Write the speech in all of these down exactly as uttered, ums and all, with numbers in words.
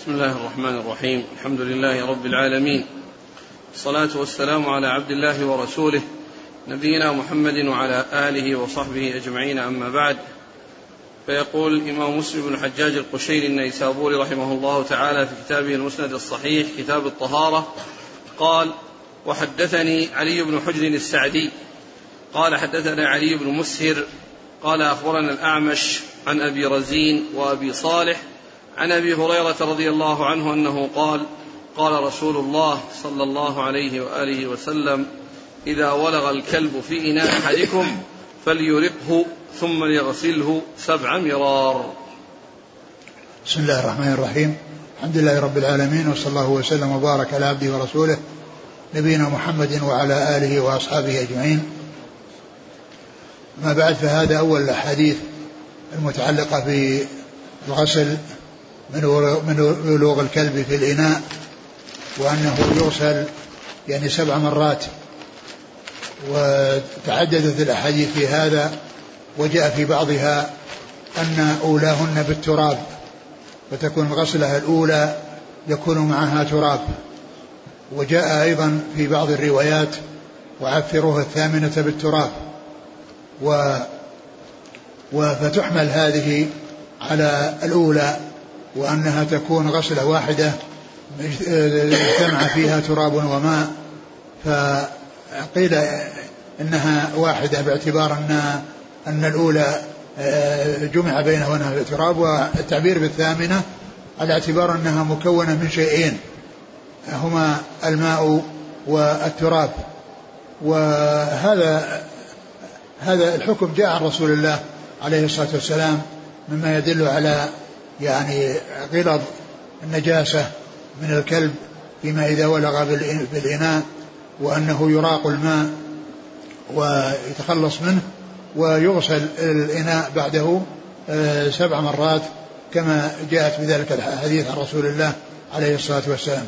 بسم الله الرحمن الرحيم. الحمد لله رب العالمين، الصلاة والسلام على عبد الله ورسوله نبينا محمد وعلى آله وصحبه أجمعين، أما بعد. فيقول الإمام مسلم بن الحجاج القشيري النيسابوري رحمه الله تعالى في كتابه المسند الصحيح كتاب الطهارة قال: وحدثني علي بن حجر السعدي قال حدثنا علي بن مسهر قال أخبرنا الأعمش عن أبي رزين وأبي صالح عن أبي هريرة رضي الله عنه أنه قال: قال رسول الله صلى الله عليه وآله وسلم: إذا ولغ الكلب في إناء أحدكم فليرقه ثم ليغسله سبع مرار. بسم الله الرحمن الرحيم. الحمد لله رب العالمين، وصلى الله وسلم وبارك على عبده ورسوله نبينا محمد وعلى آله وأصحابه أجمعين. ما بعد، فهذا أول الأحاديث المتعلقة بالغسل من ولوغ الكلب في الإناء، وأنه يغسل يعني سبع مرات. وتعددت الأحاديث في هذا، وجاء في بعضها أن أولاهن بالتراب، فتكون غسلها الأولى يكون معها تراب. وجاء أيضا في بعض الروايات: وعفروها الثامنة بالتراب. و فتحمل هذه على الأولى، وأنها تكون غسلة واحدة اجتمع فيها تراب وماء، فقيل إنها واحدة باعتبار أن أن الأولى جمع بينها تراب، والتعبير بالثامنة على اعتبار أنها مكونة من شيئين هما الماء والتراب. وهذا هذا الحكم جاء عن رسول الله عليه الصلاة والسلام، مما يدل على يعني غلظ النجاسة من الكلب فيما إذا ولغ بالإناء، وأنه يراق الماء ويتخلص منه، ويغسل الإناء بعده سبع مرات كما جاءت بذلك الحديث عن رسول الله عليه الصلاة والسلام.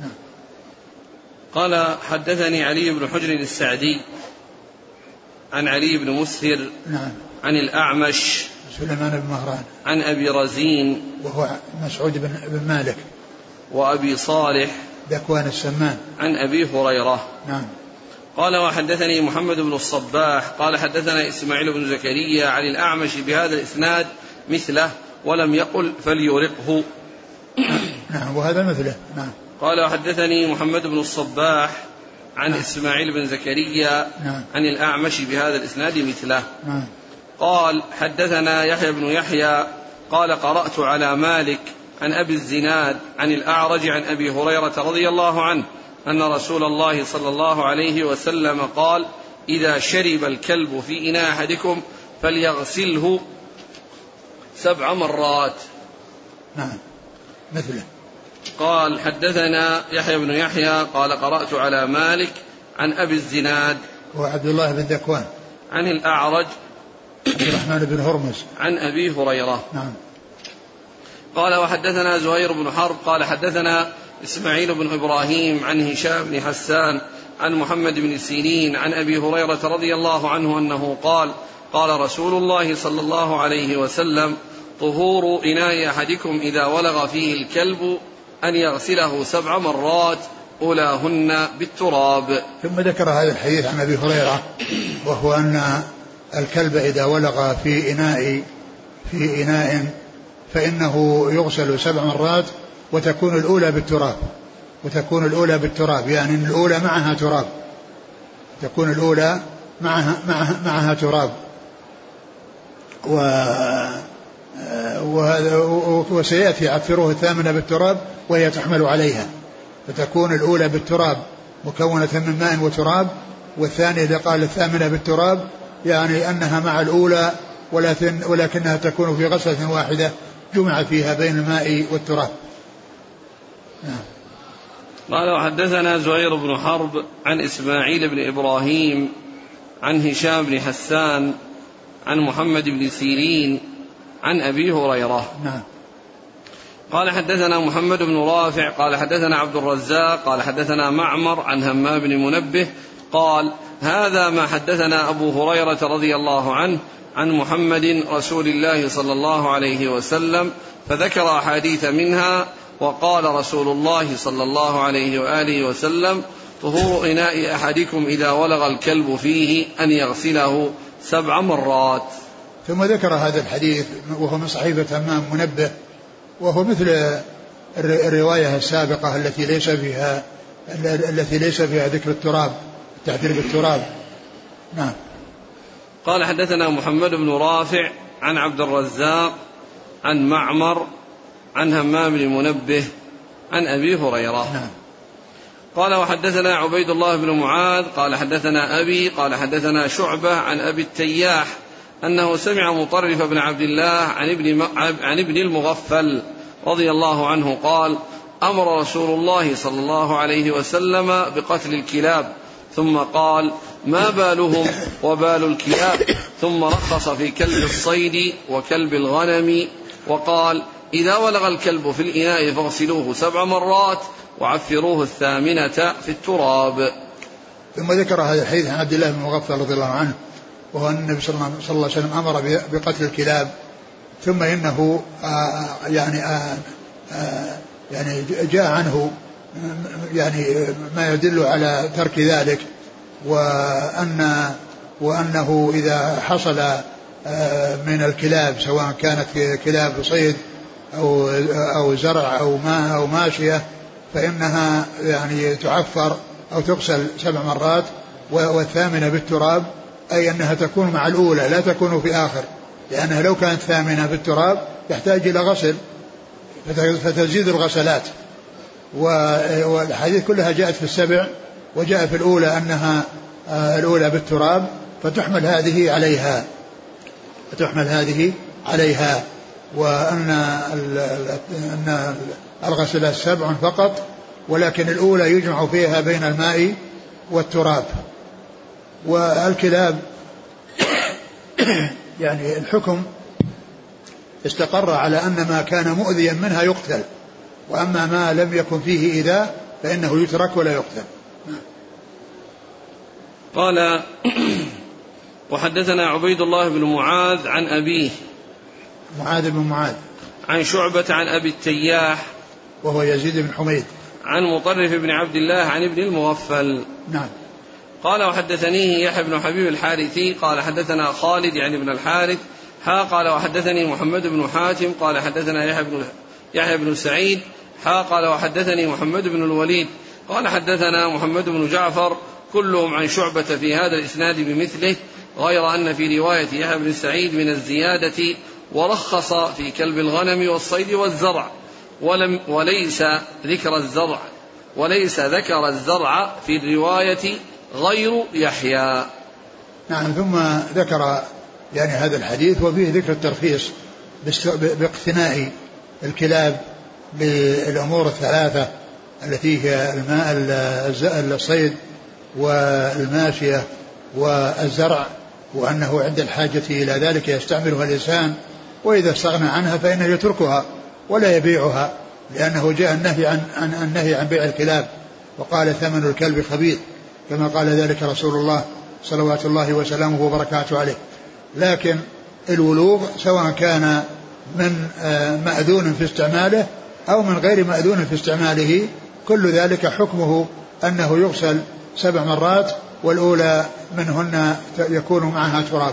قال: حدثني علي بن حجر السعدي عن علي بن مسهر نعم. عن الأعمش سليمان بن مهران عن أبي رزين وهو مسعود بن مالك وأبي صالح ذكوان السمان عن أبي هريرة. نعم. قال: وحدثني محمد بن الصباح قال حدثنا إسماعيل بن زكريا عن الأعمش بهذا الإسناد مثله، ولم يقل فليرقه. نعم، وهذا مثله. نعم. قال: وحدثني محمد بن الصباح عن نعم. إسماعيل بن زكريا نعم. عن الأعمش بهذا الإسناد مثله. نعم. قال: حدثنا يحيى بن يحيى قال: قرأت على مالك عن أبي الزناد عن الأعرج عن أبي هريرة رضي الله عنه أن رسول الله صلى الله عليه وسلم قال: إذا شرب الكلب في إناء أحدكم فليغسله سبع مرات. نعم، مثله. قال: حدثنا يحيى بن يحيى قال: قرأت على مالك عن أبي الزناد وعبد الله بن ذكوان عن الأعرج عبد الرحمن بن هرمز عن أبي هريرة. نعم. قال: وحدثنا زهير بن حرب قال حدثنا إسماعيل بن إبراهيم عن هشام بن حسان عن محمد بن سيرين عن أبي هريرة رضي الله عنه أنه قال: قال رسول الله صلى الله عليه وسلم: طهور إناء أحدكم إذا ولغ فيه الكلب أن يغسله سبع مرات أولاهن بالتراب. ثم ذكر هذا الحديث عن أبي هريرة، وهو أن الكلب إذا ولغ في إناء في إناء فإنه يغسل سبع مرات، وتكون الأولى بالتراب وتكون الأولى بالتراب يعني الأولى معها تراب تكون الأولى معها معها, معها تراب و وهذا وسيأتي عفروه الثامنة بالتراب وهي تحمل عليها، فتكون الأولى بالتراب مكونة من ماء وتراب، والثانية اللي قال الثامنة بالتراب يعني أنها مع الأولى ولكن ولكنها تكون في غسلة واحدة جمع فيها بين الماء والتراب. نعم. قال: وحدثنا زهير بن حرب عن إسماعيل بن إبراهيم عن هشام بن حسان عن محمد بن سيرين عن أبي هريرة. نعم. قال: حدثنا محمد بن رافع قال حدثنا عبد الرزاق قال حدثنا معمر عن همام بن منبه قال: هذا ما حدثنا أبو هريرة رضي الله عنه عن محمد رسول الله صلى الله عليه وسلم، فذكر أحاديث منها وقال رسول الله صلى الله عليه وآله وسلم: طهور إناء أحدكم إذا ولغ الكلب فيه أن يغسله سبع مرات. ثم ذكر هذا الحديث وهو من صحيفة همام منبه، وهو مثل الرواية السابقة التي ليس فيها التي ليس فيها ذكر التراب، التحذير بالتراب. نعم. قال: حدثنا محمد بن رافع عن عبد الرزاق عن معمر عن همام بن منبه عن أبي هريرة. نعم. قال: وحدثنا عبيد الله بن معاذ قال حدثنا أبي قال حدثنا شعبة عن أبي التياح أنه سمع مطرف بن عبد الله عن ابن, عن ابن المغفل رضي الله عنه قال: أمر رسول الله صلى الله عليه وسلم بقتل الكلاب، ثم قال: ما بالهم وبال الكلاب، ثم رخص في كلب الصيد وكلب الغنم، وقال: إذا ولغ الكلب في الإناء فاغسلوه سبع مرات وعفروه الثامنة في التراب. ثم ذكر هذا الحديث عن عبد الله بن المغفل رضي الله عنه، وهو أن النبي صلى الله عليه وسلم أمر بقتل الكلاب، ثم إنه آآ يعني آآ آآ يعني جاء عنه يعني ما يدل على ترك ذلك، وأن وأنه إذا حصل من الكلاب سواء كانت كلاب صيد أو أو زرع أو ماء أو ماشية فإنها يعني تعفر أو تغسل سبع مرات، والثامنة بالتراب، أي أنها تكون مع الأولى لا تكون في آخر، لأنها لو كانت ثامنة بالتراب تحتاج إلى غسل فتزيد الغسلات. والحديث كلها جاءت في السبع، وجاء في الأولى أنها الأولى بالتراب، فتحمل هذه عليها فتحمل هذه عليها وأن أن الغسلات سبع فقط، ولكن الأولى يجمع فيها بين الماء والتراب. والكلاب يعني الحكم استقر على أن ما كان مؤذيا منها يقتل، وأما ما لم يكن فيه إيذاء فإنه يترك ولا يقتل. قال: وحدثنا عبيد الله بن معاذ عن أبيه معاذ بن معاذ عن شعبة عن أبي التياح وهو يزيد بن حميد عن مطرف بن عبد الله عن ابن المغفل. نعم. قال: وحدثنيه يحيى بن حبيب الحارثي قال حدثنا خالد يعني بن الحارث ها قال وحدثني محمد بن حاتم قال حدثنا يحيى بن يحيى بن سعيد ها قال وحدثني محمد بن الوليد قال حدثنا محمد بن جعفر كلهم عن شعبة في هذا الإسناد بمثله، غير أن في رواية يحيى بن سعيد من الزيادة ورخص في كلب الغنم والصيد والزرع، ولم وليس ذكر الزرع وليس ذكر الزرع في الرواية غير يحيى. نعم. ثم ذكر يعني هذا الحديث وفيه ذكر الترخيص باقتناء الكلاب بالأمور الثلاثة التي هي الماء الصيد والماشية والزرع، وأنه عند الحاجة إلى ذلك يستعملها الإنسان، وإذا استغنى عنها فإنه يتركها ولا يبيعها، لأنه جاء النهي عن, عن النهي عن بيع الكلاب، وقال ثمن الكلب خبيث كما قال ذلك رسول الله صلوات الله وسلامه وبركاته عليه. لكن الولوغ سواء كان من مأذون في استعماله أو من غير مأذون في استعماله كل ذلك حكمه أنه يغسل سبع مرات، والأولى منهن يكون معها تراب.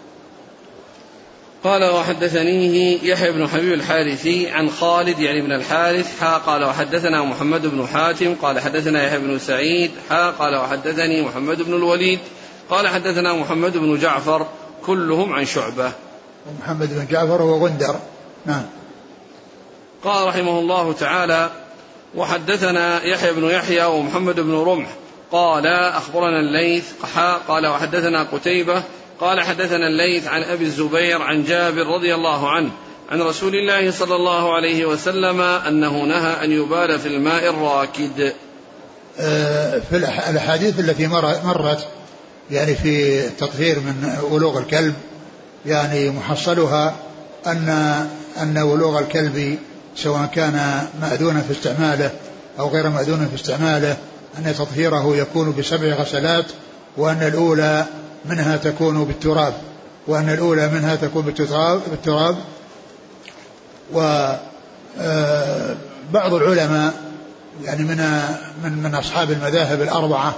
قال: وحدثنيه يحيى بن حبيب الحارثي عن خالد يعني بن الحارث حا قال وحدثنا محمد بن حاتم قال حدثنا يحيى بن سعيد حا قال وحدثني محمد بن الوليد قال حدثنا محمد بن جعفر كلهم عن شعبة. محمد بن جعفر هو غندر. نعم. قال رحمه الله تعالى: وحدثنا يحيى بن يحيى ومحمد بن رمح قال أخبرنا الليث حا قال وحدثنا قتيبة قال حدثنا الليث عن أبي الزبير عن جابر رضي الله عنه عن رسول الله صلى الله عليه وسلم أنه نهى أن يبال في الماء الراكد. في الأحاديث التي مرت يعني في التطهير من ولوغ الكلب يعني محصلها أن أن ولوغ الكلب سواء كان مأذونا في استعماله أو غير مأذونا في استعماله أن تطهيره يكون بسبع غسلات، وأن الأولى منها تكون بالتراب وأن الأولى منها تكون بالتراب, بالتراب و بعض العلماء يعني من من من أصحاب المذاهب الأربعة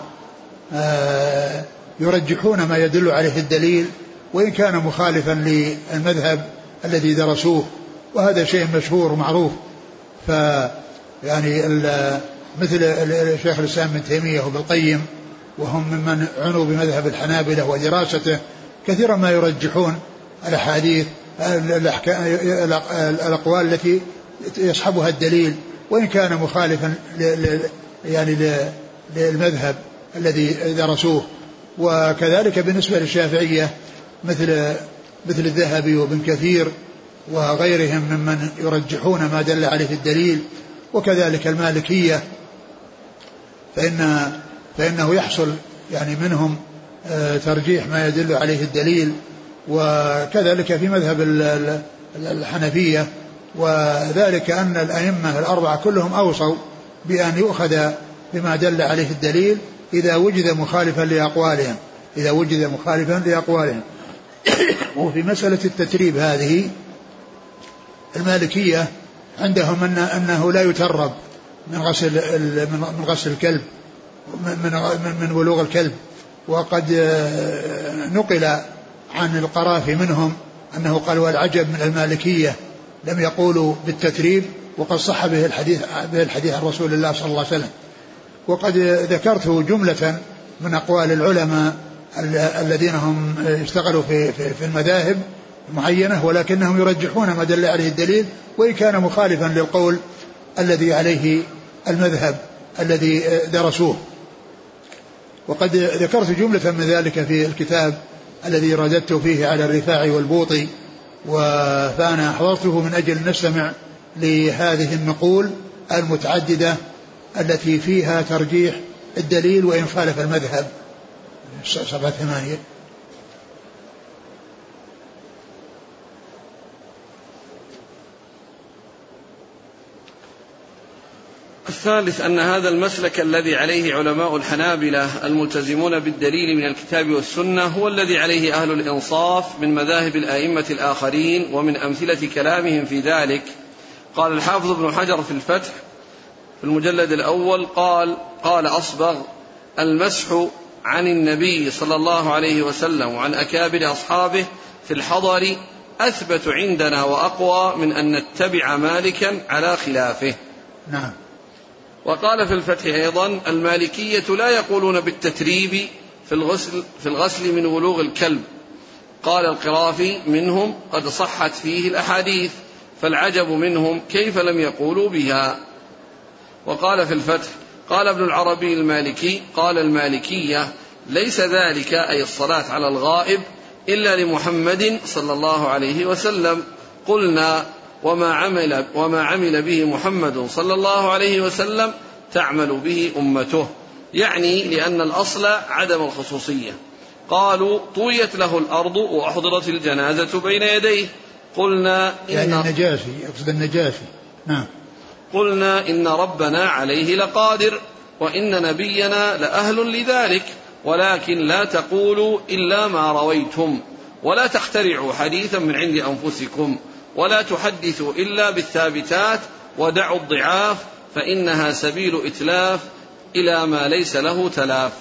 يرجحون ما يدل عليه الدليل وإن كان مخالفا للمذهب الذي درسوه، وهذا شيء مشهور ومعروف. ف يعني مثل الشيخ الإسلام ابن تيمية وابن القيم وهم ممن عنوا بمذهب الحنابلة ودراسته كثيرا ما يرجحون الأحاديث الأقوال التي يصحبها الدليل وإن كان مخالفا يعني للمذهب الذي درسوه. وكذلك بالنسبة للشافعية مثل مثل الذهبي وابن كثير وغيرهم ممن يرجحون ما دل عليه الدليل. وكذلك المالكية فإن فإنه يحصل يعني منهم ترجيح ما يدل عليه الدليل. وكذلك في مذهب الحنفية، وذلك أن الأئمة الأربعة كلهم أوصوا بأن يؤخذ بما دل عليه الدليل إذا وجد مخالفا لأقوالهم إذا وجد مخالفا لأقوالهم. وفي مسألة التتريب هذه المالكية عندهم أن أنه لا يترب من غسل من غسل الكلب من من بلوغ الكلب. وقد نقل عن القرافي منهم أنه قال والعجب من المالكية لم يقولوا بالتتريب وقد صح به الحديث به الحديث عن رسول الله صلى الله عليه وسلم. وقد ذكرت جملة من أقوال العلماء الذين هم اشتغلوا في في المذاهب معينة ولكنهم يرجحون ما دل عليه الدليل وإن كان مخالفا للقول الذي عليه المذهب الذي درسوه. وقد ذكرت جملة من ذلك في الكتاب الذي رددت فيه على الرفاعي والبوطي، فأنا حضرته من أجل نستمع لهذه النقول المتعددة التي فيها ترجيح الدليل وإن خالف المذهب. صفحة ثمانية. الثالث أن هذا المسلك الذي عليه علماء الحنابلة الملتزمون بالدليل من الكتاب والسنة هو الذي عليه أهل الإنصاف من مذاهب الآئمة الآخرين، ومن أمثلة كلامهم في ذلك قال الحافظ ابن حجر في الفتح في المجلد الأول قال قال أصبغ المسح عن النبي صلى الله عليه وسلم وعن أكابر أصحابه في الحضر أثبت عندنا وأقوى من أن نتبع مالكا على خلافه. نعم. وقال في الفتح أيضا المالكية لا يقولون بالتتريب في الغسل, في الغسل من بلوغ الكلب. قال القرافي منهم قد صحت فيه الأحاديث فالعجب منهم كيف لم يقولوا بها. وقال في الفتح قال ابن العربي المالكي قال المالكية ليس ذلك أي الصلاة على الغائب إلا لمحمد صلى الله عليه وسلم. قلنا وما عمل, وما عمل به محمد صلى الله عليه وسلم تعمل به أمته، يعني لأن الأصل عدم الخصوصية. قالوا طويت له الأرض وأحضرت الجنازة بين يديه. قلنا يعني النجاشي يقصد النجاشي. نعم. قلنا إن ربنا عليه لقادر وإن نبينا لأهل لذلك، ولكن لا تقولوا إلا ما رويتم ولا تخترعوا حديثا من عند أنفسكم ولا تحدثوا إلا بالثابتات ودعوا الضعاف فإنها سبيل إتلاف إلى ما ليس له تلاف.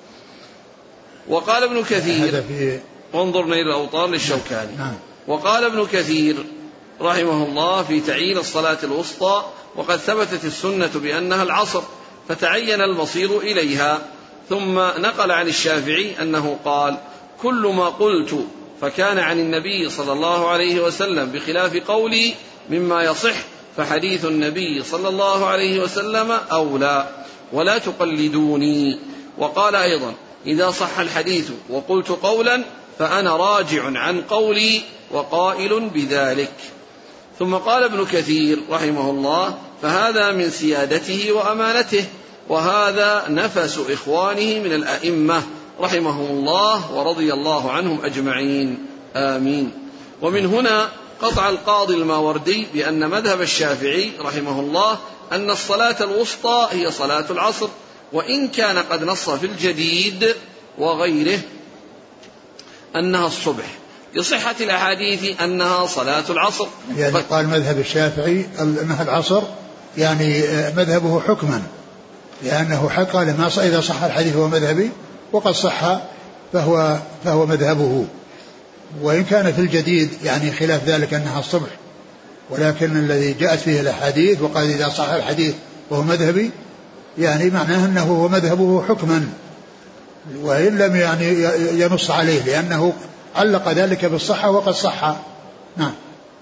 وقال ابن كثير وانظرنا إلى الأوطار للشوكاني. وقال ابن كثير رحمه الله في تعيين الصلاة الوسطى وقد ثبتت السنة بأنها العصر فتعين المصير إليها. ثم نقل عن الشافعي أنه قال كل ما قلت فكان عن النبي صلى الله عليه وسلم بخلاف قولي مما يصح فحديث النبي صلى الله عليه وسلم أولى ولا تقلدوني. وقال أيضا إذا صح الحديث وقلت قولا فأنا راجع عن قولي وقائل بذلك. ثم قال ابن كثير رحمه الله فهذا من سيادته وأمانته، وهذا نفس إخوانه من الأئمة رحمهم الله ورضي الله عنهم أجمعين آمين. ومن هنا قطع القاضي الماوردي بأن مذهب الشافعي رحمه الله أن الصلاة الوسطى هي صلاة العصر، وإن كان قد نص في الجديد وغيره أنها الصبح لصحة الأحاديث أنها صلاة العصر. يعني قال مذهب الشافعي أنها العصر يعني مذهبه حكما، لأنه حق لما إذا صح الحديث هو مذهبي، وقد صح فهو, فهو مذهبه. وإن كان في الجديد يعني خلاف ذلك أنها الصبح، ولكن الذي جاءت فيه الأحاديث وقال إذا صح الحديث وهو مذهبي يعني معناه أنه هو مذهبه حكما، وإن لم يعني ينص عليه، لأنه علق ذلك بالصحة وقد صح. نعم.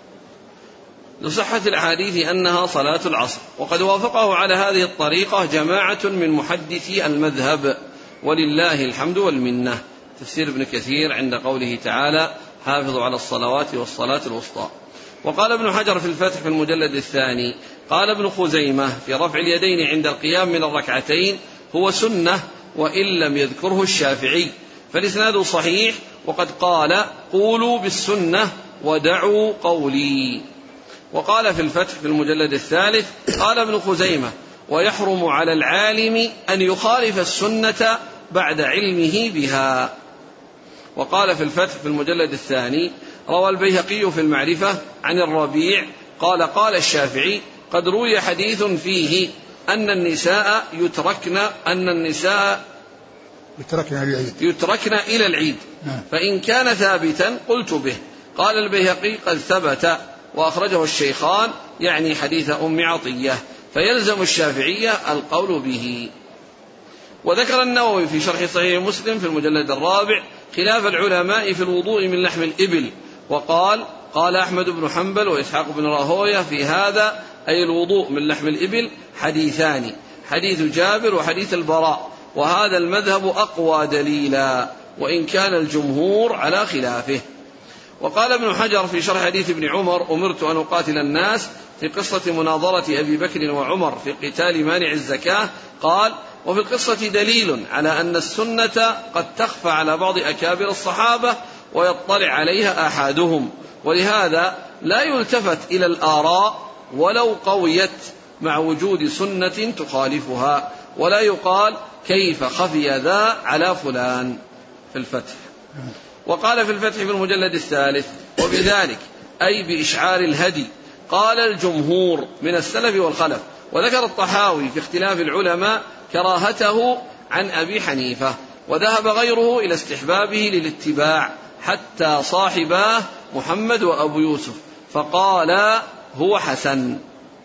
لصحة الأحاديث أنها صلاة العصر، وقد وافقه على هذه الطريقة جماعة من محدثي المذهب ولله الحمد والمنة. تفسير ابن كثير عند قوله تعالى حافظوا على الصلوات والصلاة الوسطى. وقال ابن حجر في الفتح في المجلد الثاني قال ابن خزيمة في رفع اليدين عند القيام من الركعتين هو سنة وإن لم يذكره الشافعي، فالإسناد صحيح، وقد قال قولوا بالسنة ودعوا قولي. وقال في الفتح في المجلد الثالث قال ابن خزيمة ويحرم على العالم أن يخالف السنة بعد علمه بها. وقال في الفتح في المجلد الثاني روى البيهقي في المعرفة عن الربيع قال قال الشافعي قد روي حديث فيه أن النساء يتركن أن النساء يتركن, العيد. يتركن إلى العيد، فإن كان ثابتا قلت به. قال البيهقي قد ثبت، وأخرجه الشيخان يعني حديث أم عطية، فيلزم الشافعية القول به. وذكر النووي في شرح صحيح مسلم في المجلد الرابع خلاف العلماء في الوضوء من لحم الإبل، وقال قال أحمد بن حنبل وإسحاق بن راهويه في هذا أي الوضوء من لحم الإبل حديثان، حديث جابر وحديث البراء، وهذا المذهب أقوى دليلا، وإن كان الجمهور على خلافه. وقال ابن حجر في شرح حديث ابن عمر أمرت أن أقاتل الناس في قصة مناظرة أبي بكر وعمر في قتال مانع الزكاة، قال وفي القصة دليل على أن السنة قد تخفى على بعض أكابر الصحابة ويطلع عليها أحدهم، ولهذا لا يلتفت إلى الآراء ولو قويت مع وجود سنة تخالفها، ولا يقال كيف خفي ذا على فلان في الفتح. وقال في الفتح في المجلد الثالث وبذلك أي بإشعار الهدي قال الجمهور من السلف والخلف. وذكر الطحاوي في اختلاف العلماء كراهته عن أبي حنيفة، وذهب غيره إلى استحبابه للاتباع حتى صاحباه محمد وأبو يوسف فقال هو حسن.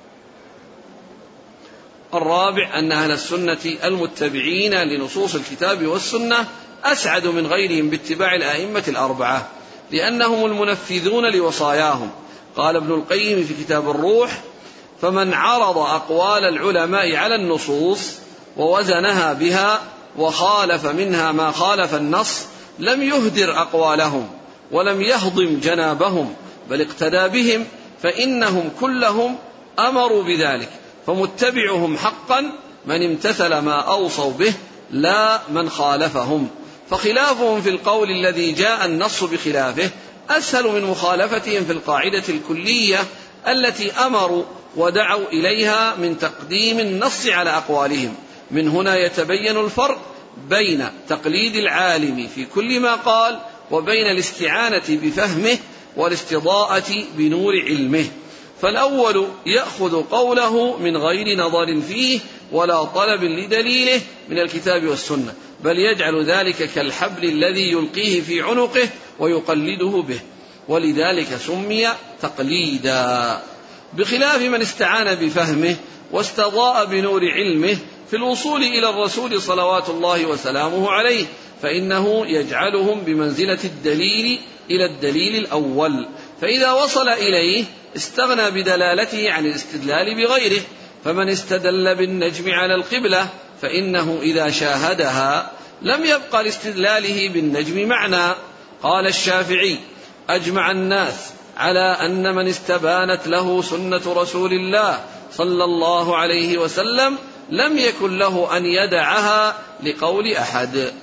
الرابع أن أهل السنة المتبعين لنصوص الكتاب والسنة أسعد من غيرهم باتباع الآئمة الأربعة، لأنهم المنفذون لوصاياهم. قال ابن القيم في كتاب الروح فمن عرض أقوال العلماء على النصوص ووزنها بها وخالف منها ما خالف النص لم يهدر أقوالهم ولم يهضم جنابهم، بل اقتدى بهم، فإنهم كلهم أمروا بذلك، فمتبعهم حقا من امتثل ما أوصوا به لا من خالفهم، فخلافهم في القول الذي جاء النص بخلافه أسهل من مخالفتهم في القاعدة الكلية التي أمروا ودعوا إليها من تقديم النص على أقوالهم. من هنا يتبين الفرق بين تقليد العالم في كل ما قال وبين الاستعانة بفهمه والاستضاءة بنور علمه، فالأول يأخذ قوله من غير نظر فيه ولا طلب لدليله من الكتاب والسنة، بل يجعل ذلك كالحبل الذي يلقيه في عنقه ويقلده به، ولذلك سمي تقليدا، بخلاف من استعان بفهمه واستضاء بنور علمه في الوصول إلى الرسول صلوات الله وسلامه عليه، فإنه يجعلهم بمنزلة الدليل إلى الدليل الأول، فإذا وصل إليه استغنى بدلالته عن الاستدلال بغيره. فمن استدل بالنجم على القبلة فإنه إذا شاهدها لم يبقى لاستدلاله بالنجم معنى. قال الشافعي أجمع الناس على أن من استبانت له سنة رسول الله صلى الله عليه وسلم لم يكن له أن يدعها لقول أحد.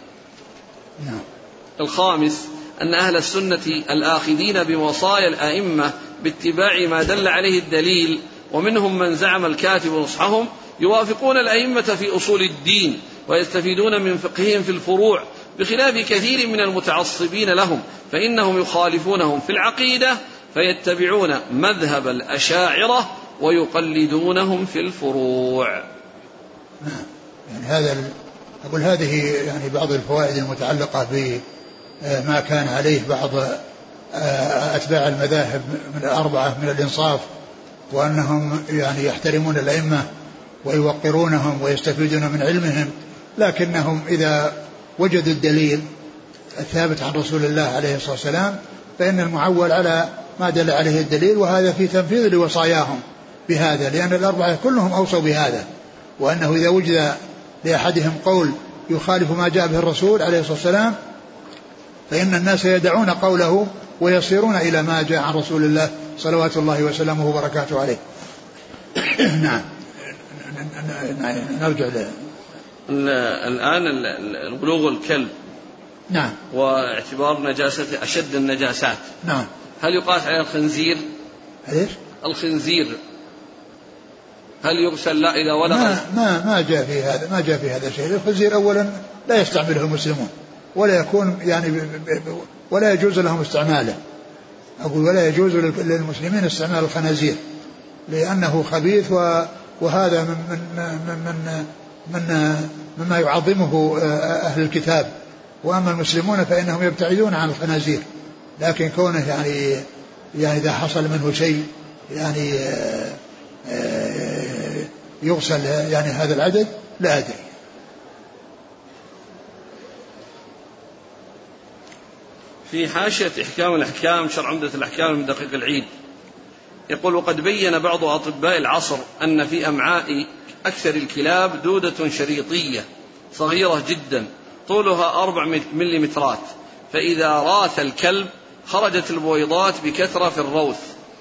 الخامس أن أهل السنة الآخذين بوصايا الأئمة باتباع ما دل عليه الدليل، ومنهم من زعم الكاتب نصحهم، يوافقون الأئمة في أصول الدين ويستفيدون من فقههم في الفروع، بخلاف كثير من المتعصبين لهم فإنهم يخالفونهم في العقيدة فيتبعون مذهب الأشاعرة ويقلدونهم في الفروع. نعم. يعني هذا أقول هذه يعني بعض الفوائد المتعلقة بما كان عليه بعض أتباع المذاهب من الأربعة من الإنصاف، وأنهم يعني يحترمون الأئمة ويوقرونهم ويستفيدون من علمهم، لكنهم إذا وجدوا الدليل الثابت عن رسول الله عليه الصلاة والسلام فإن المعول على ما دل عليه الدليل، وهذا في تنفيذ لوصاياهم بهذا، لأن الأربعة كلهم أوصوا بهذا، وأنه إذا وجد لأحدهم قول يخالف ما جاء به الرسول عليه الصلاة والسلام فإن الناس يدعون قوله ويصيرون إلى ما جاء عن رسول الله صلوات الله وسلامه وبركاته عليه. نعم. نرجع له الآن البلوغ الكلب. نعم. واعتبار نجاسة أشد النجاسات. نعم. هل يقاس على الخنزير؟ ليش؟ الخنزير هل يغسل لا إذا ولغ؟ ما ما ما جاء في هذا ما جاء في هذا شيء. الخنزير أولا لا يستعمله المسلمون ولا يكون يعني ولا يجوز لهم استعماله. أقول ولا يجوز للمسلمين استعمال الخنازير لأنه خبيث، وهذا من من من من مما يعظمه أهل الكتاب، وأما المسلمون فإنهم يبتعدون عن الخنازير، لكن كونه يعني يعني إذا حصل منه شيء يعني يغسل يعني هذا العدد لا أدري. في حاشية إحكام الأحكام شرع عمدة الأحكام من دقيق العيد يقول: وقد بين بعض أطباء العصر أن في أمعاء أكثر الكلاب دودة شريطية صغيرة جدا طولها أربع مليمترات، فإذا راث الكلب خرجت البويضات بكثرة في الروث،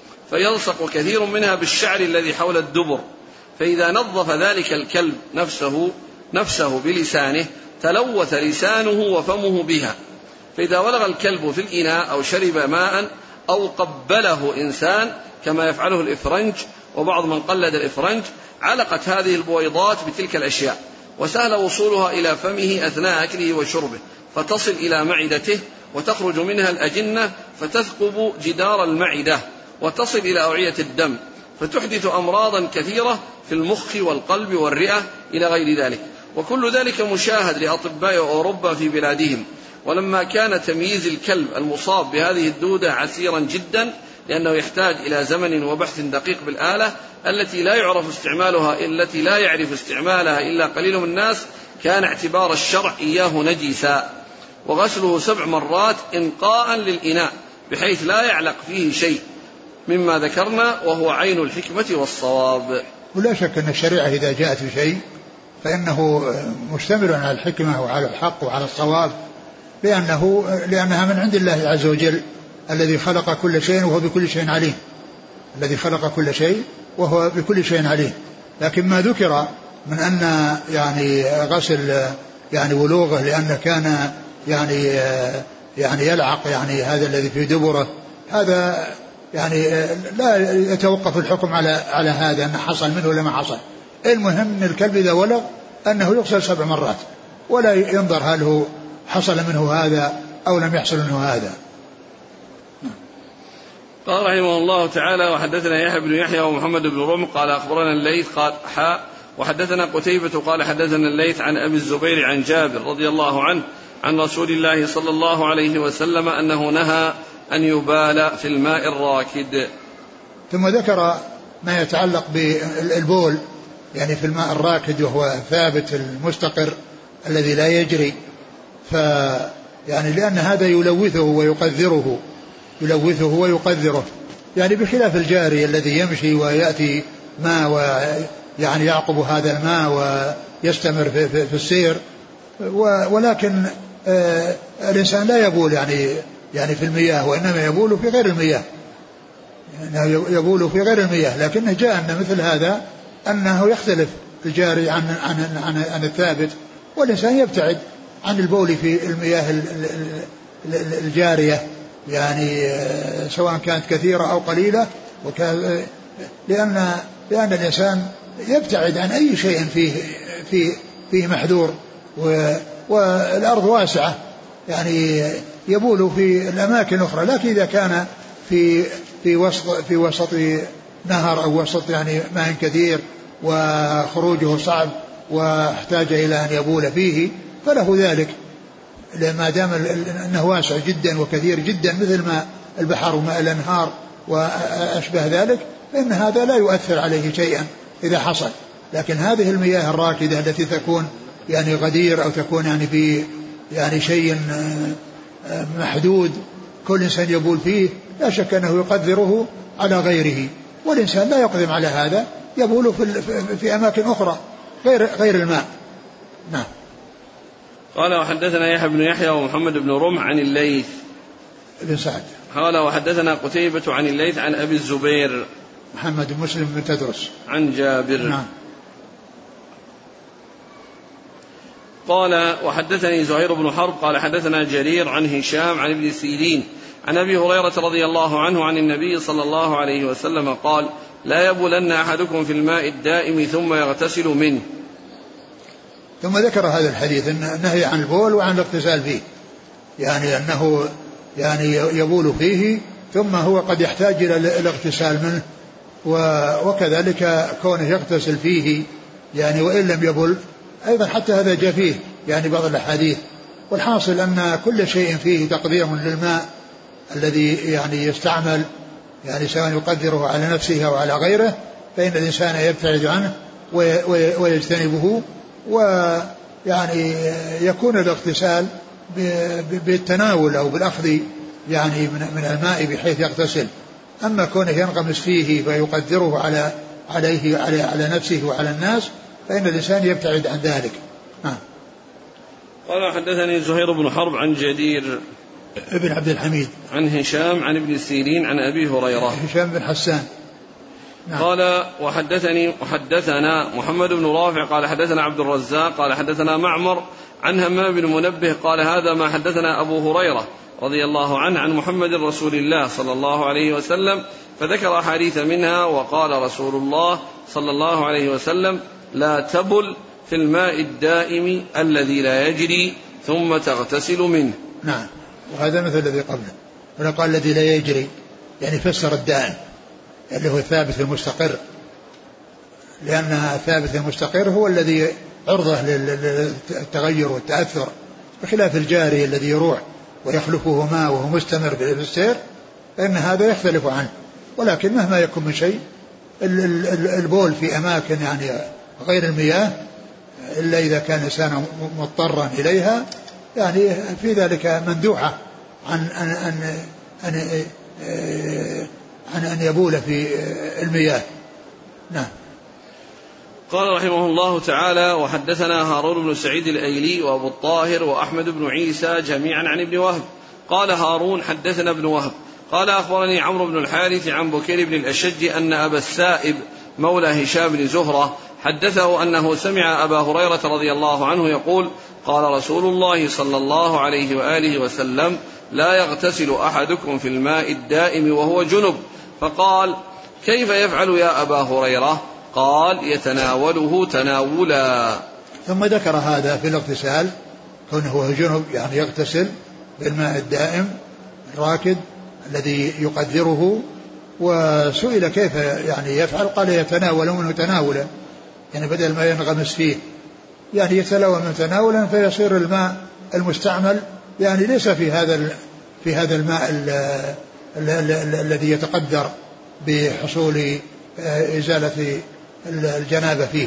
فيلصق كثير منها بالشعر الذي حول الدبر، فإذا نظف ذلك الكلب نفسه نفسه بلسانه تلوث لسانه وفمه بها، فإذا ولغ الكلب في الإناء أو شرب ماء أو قبله إنسان كما يفعله الإفرنج وبعض من قلد الإفرنج علقت هذه البويضات بتلك الأشياء، وسهل وصولها إلى فمه أثناء أكله وشربه، فتصل إلى معدته وتخرج منها الأجنة فتثقب جدار المعدة وتصل إلى أوعية الدم، فتحدث أمراضا كثيرة في المخ والقلب والرئة إلى غير ذلك، وكل ذلك مشاهد لأطباء أوروبا في بلادهم. ولما كان تمييز الكلب المصاب بهذه الدودة عسيرا جدا لأنه يحتاج إلى زمن وبحث دقيق بالآلة التي لا يعرف استعمالها التي لا يعرف استعمالها إلا قليل من الناس، كان اعتبار الشرع إياه نجسا، وغسله سبع مرات إنقاء للإناء بحيث لا يعلق فيه شيء مما ذكرنا، وهو عين الحكمة والصواب. ولا شك أن الشريعة إذا جاءت بشيء فإنه مشتمل على الحكمة وعلى الحق وعلى الصواب، لأنه لأنها من عند الله عز وجل الذي خلق كل شيء وهو بكل شيء عليم، الذي خلق كل شيء وهو بكل شيء عليم. لكن ما ذكر من أن يعني غسل يعني ولوغه لأنه كان يعني يعني يلعق يعني هذا الذي في دبره، هذا يعني لا يتوقف الحكم على على هذا أن حصل منه ولا ما حصل. المهم أن الكلب إذا ولغ أنه يغسل سبع مرات، ولا ينظر هل هو حصل منه هذا أو لم يحصل منه هذا. قال رحمه الله تعالى: وحدثنا يحيى بن يحيى ومحمد بن رمح قال أخبرنا الليث قال حاء وحدثنا قتيبة قال حدثنا الليث عن أبي الزبير عن جابر رضي الله عنه عن رسول الله صلى الله عليه وسلم أنه نهى أن يبال في الماء الراكد. ثم ذكر ما يتعلق بالبول يعني في الماء الراكد وهو ثابت المستقر الذي لا يجري، ف يعني لأن هذا يلوثه ويقذره يلوثه ويقذره يعني بخلاف الجاري الذي يمشي ويأتي ماء ويعني يعقب هذا الماء ويستمر في, في, في السير، ولكن آه الإنسان لا يبول يعني يعني في المياه، وإنما يبول في غير المياه، يعني يبول في غير المياه. لكنه جاء أن مثل هذا أنه يختلف الجاري عن عن عن, عن الثابت، والإنسان يبتعد عن البول في المياه الجارية يعني سواء كانت كثيرة أو قليلة، وكان لأن لأن الإنسان يبتعد عن أي شيء فيه فيه فيه محذور، والأرض واسعة يعني يبول في الأماكن الأخرى، لكن إذا كان في في وسط في وسط نهر أو وسط يعني ماء كثير وخروجه صعب واحتاج إلى أن يبول فيه فله ذلك، لما دام أنه واسع جدا وكثير جدا مثل ما البحر وماء الأنهار وأشبه ذلك، فإن هذا لا يؤثر عليه شيئا إذا حصل. لكن هذه المياه الراكدة التي تكون يعني غدير أو تكون يعني في يعني شيء محدود كل إنسان يبول فيه، لا شك أنه يقدره على غيره، والإنسان لا يقدم على هذا، يبول في, في أماكن أخرى غير, غير الماء. نعم. قال وحدثنا يحيى بن يحيى ومحمد بن رمح عن الليث بن سعد. قال وحدثنا قتيبة عن الليث عن أبي الزبير محمد بن مسلم بن تدرس عن جابر. نعم. قال وحدثني زهير بن حرب قال حدثنا جرير عن هشام عن ابن سيرين عن أبي هريرة رضي الله عنه عن النبي صلى الله عليه وسلم قال لا يبولن أحدكم في الماء الدائم ثم يغتسل منه. ثم ذكر هذا الحديث النهي عن البول وعن الاغتسال فيه، يعني أنه يعني يبول فيه ثم هو قد يحتاج إلى الاغتسال منه، وكذلك كونه يغتسل فيه يعني وإن لم يبل أيضا، حتى هذا جاء فيه يعني بعض الأحاديث. والحاصل أن كل شيء فيه تقدير للماء الذي يعني يستعمل يعني سواء يقدره على نفسه أو على غيره، فإن الإنسان يبتعد عنه ويجتنبه، ويعني يكون الاغتسال بالتناول أو بالأخذ يعني من الماء بحيث يغتسل. أما كونه ينغمس فيه فيقدره على عليه على, على نفسه وعلى الناس، فإن الإنسان يبتعد عن ذلك. آه. قال حدثني زهير بن حرب عن جدير ابن عبد الحميد عن هشام عن ابن سيرين عن أبي هريرة هشام بن حسان. نعم. قال وحدثني وحدثنا محمد بن رافع قال حدثنا عبد الرزاق قال حدثنا معمر عن همام بن منبه قال هذا ما حدثنا أبو هريرة رضي الله عنه عن محمد رسول الله صلى الله عليه وسلم، فذكر أحاديث منها وقال رسول الله صلى الله عليه وسلم لا تبل في الماء الدائم الذي لا يجري ثم تغتسل منه. نعم. وهذا مثل الذي قبله، هنا قال الذي لا يجري يعني فسر الدائم اللي هو الثابت المستقر، لأن الثابت المستقر هو الذي عرضة للتغير والتأثر، بخلاف الجاري الذي يروح ويخلفه ماء وهو مستمر بالسير، فإن هذا يختلف عنه. ولكن مهما يكون من شيء البول في أماكن يعني غير المياه إلا إذا كان إنسان مضطرا إليها يعني في ذلك مندوحة عن أن أن أن, عن أن يبول في المياه. نعم. قال رحمه الله تعالى وحدثنا هارون بن سعيد الأيلي وأبو الطاهر وأحمد بن عيسى جميعا عن ابن وهب. قال هارون حدثنا ابن وهب قال أخبرني عمرو بن الحارث عن بكير بن الأشج أن أبا السائب مولى هشام بن زهرة حدثه أنه سمع أبا هريرة رضي الله عنه يقول قال رسول الله صلى الله عليه وآله وسلم لا يغتسل أحدكم في الماء الدائم وهو جنب، فقال كيف يفعل يا أبا هريرة؟ قال يتناوله تناولا. ثم ذكر هذا في الاغتسال كونه هو جنب يعني يغتسل بالماء الدائم الراكد الذي يقدره، وسئل كيف يعني يفعل قال يتناول منه تناولا، يعني بدل ما ينغمس فيه يعني يتلوى من تناولا، فيصير الماء المستعمل يعني ليس في هذا في هذا الماء الذي يتقدر بحصول إزالة الجنابة فيه.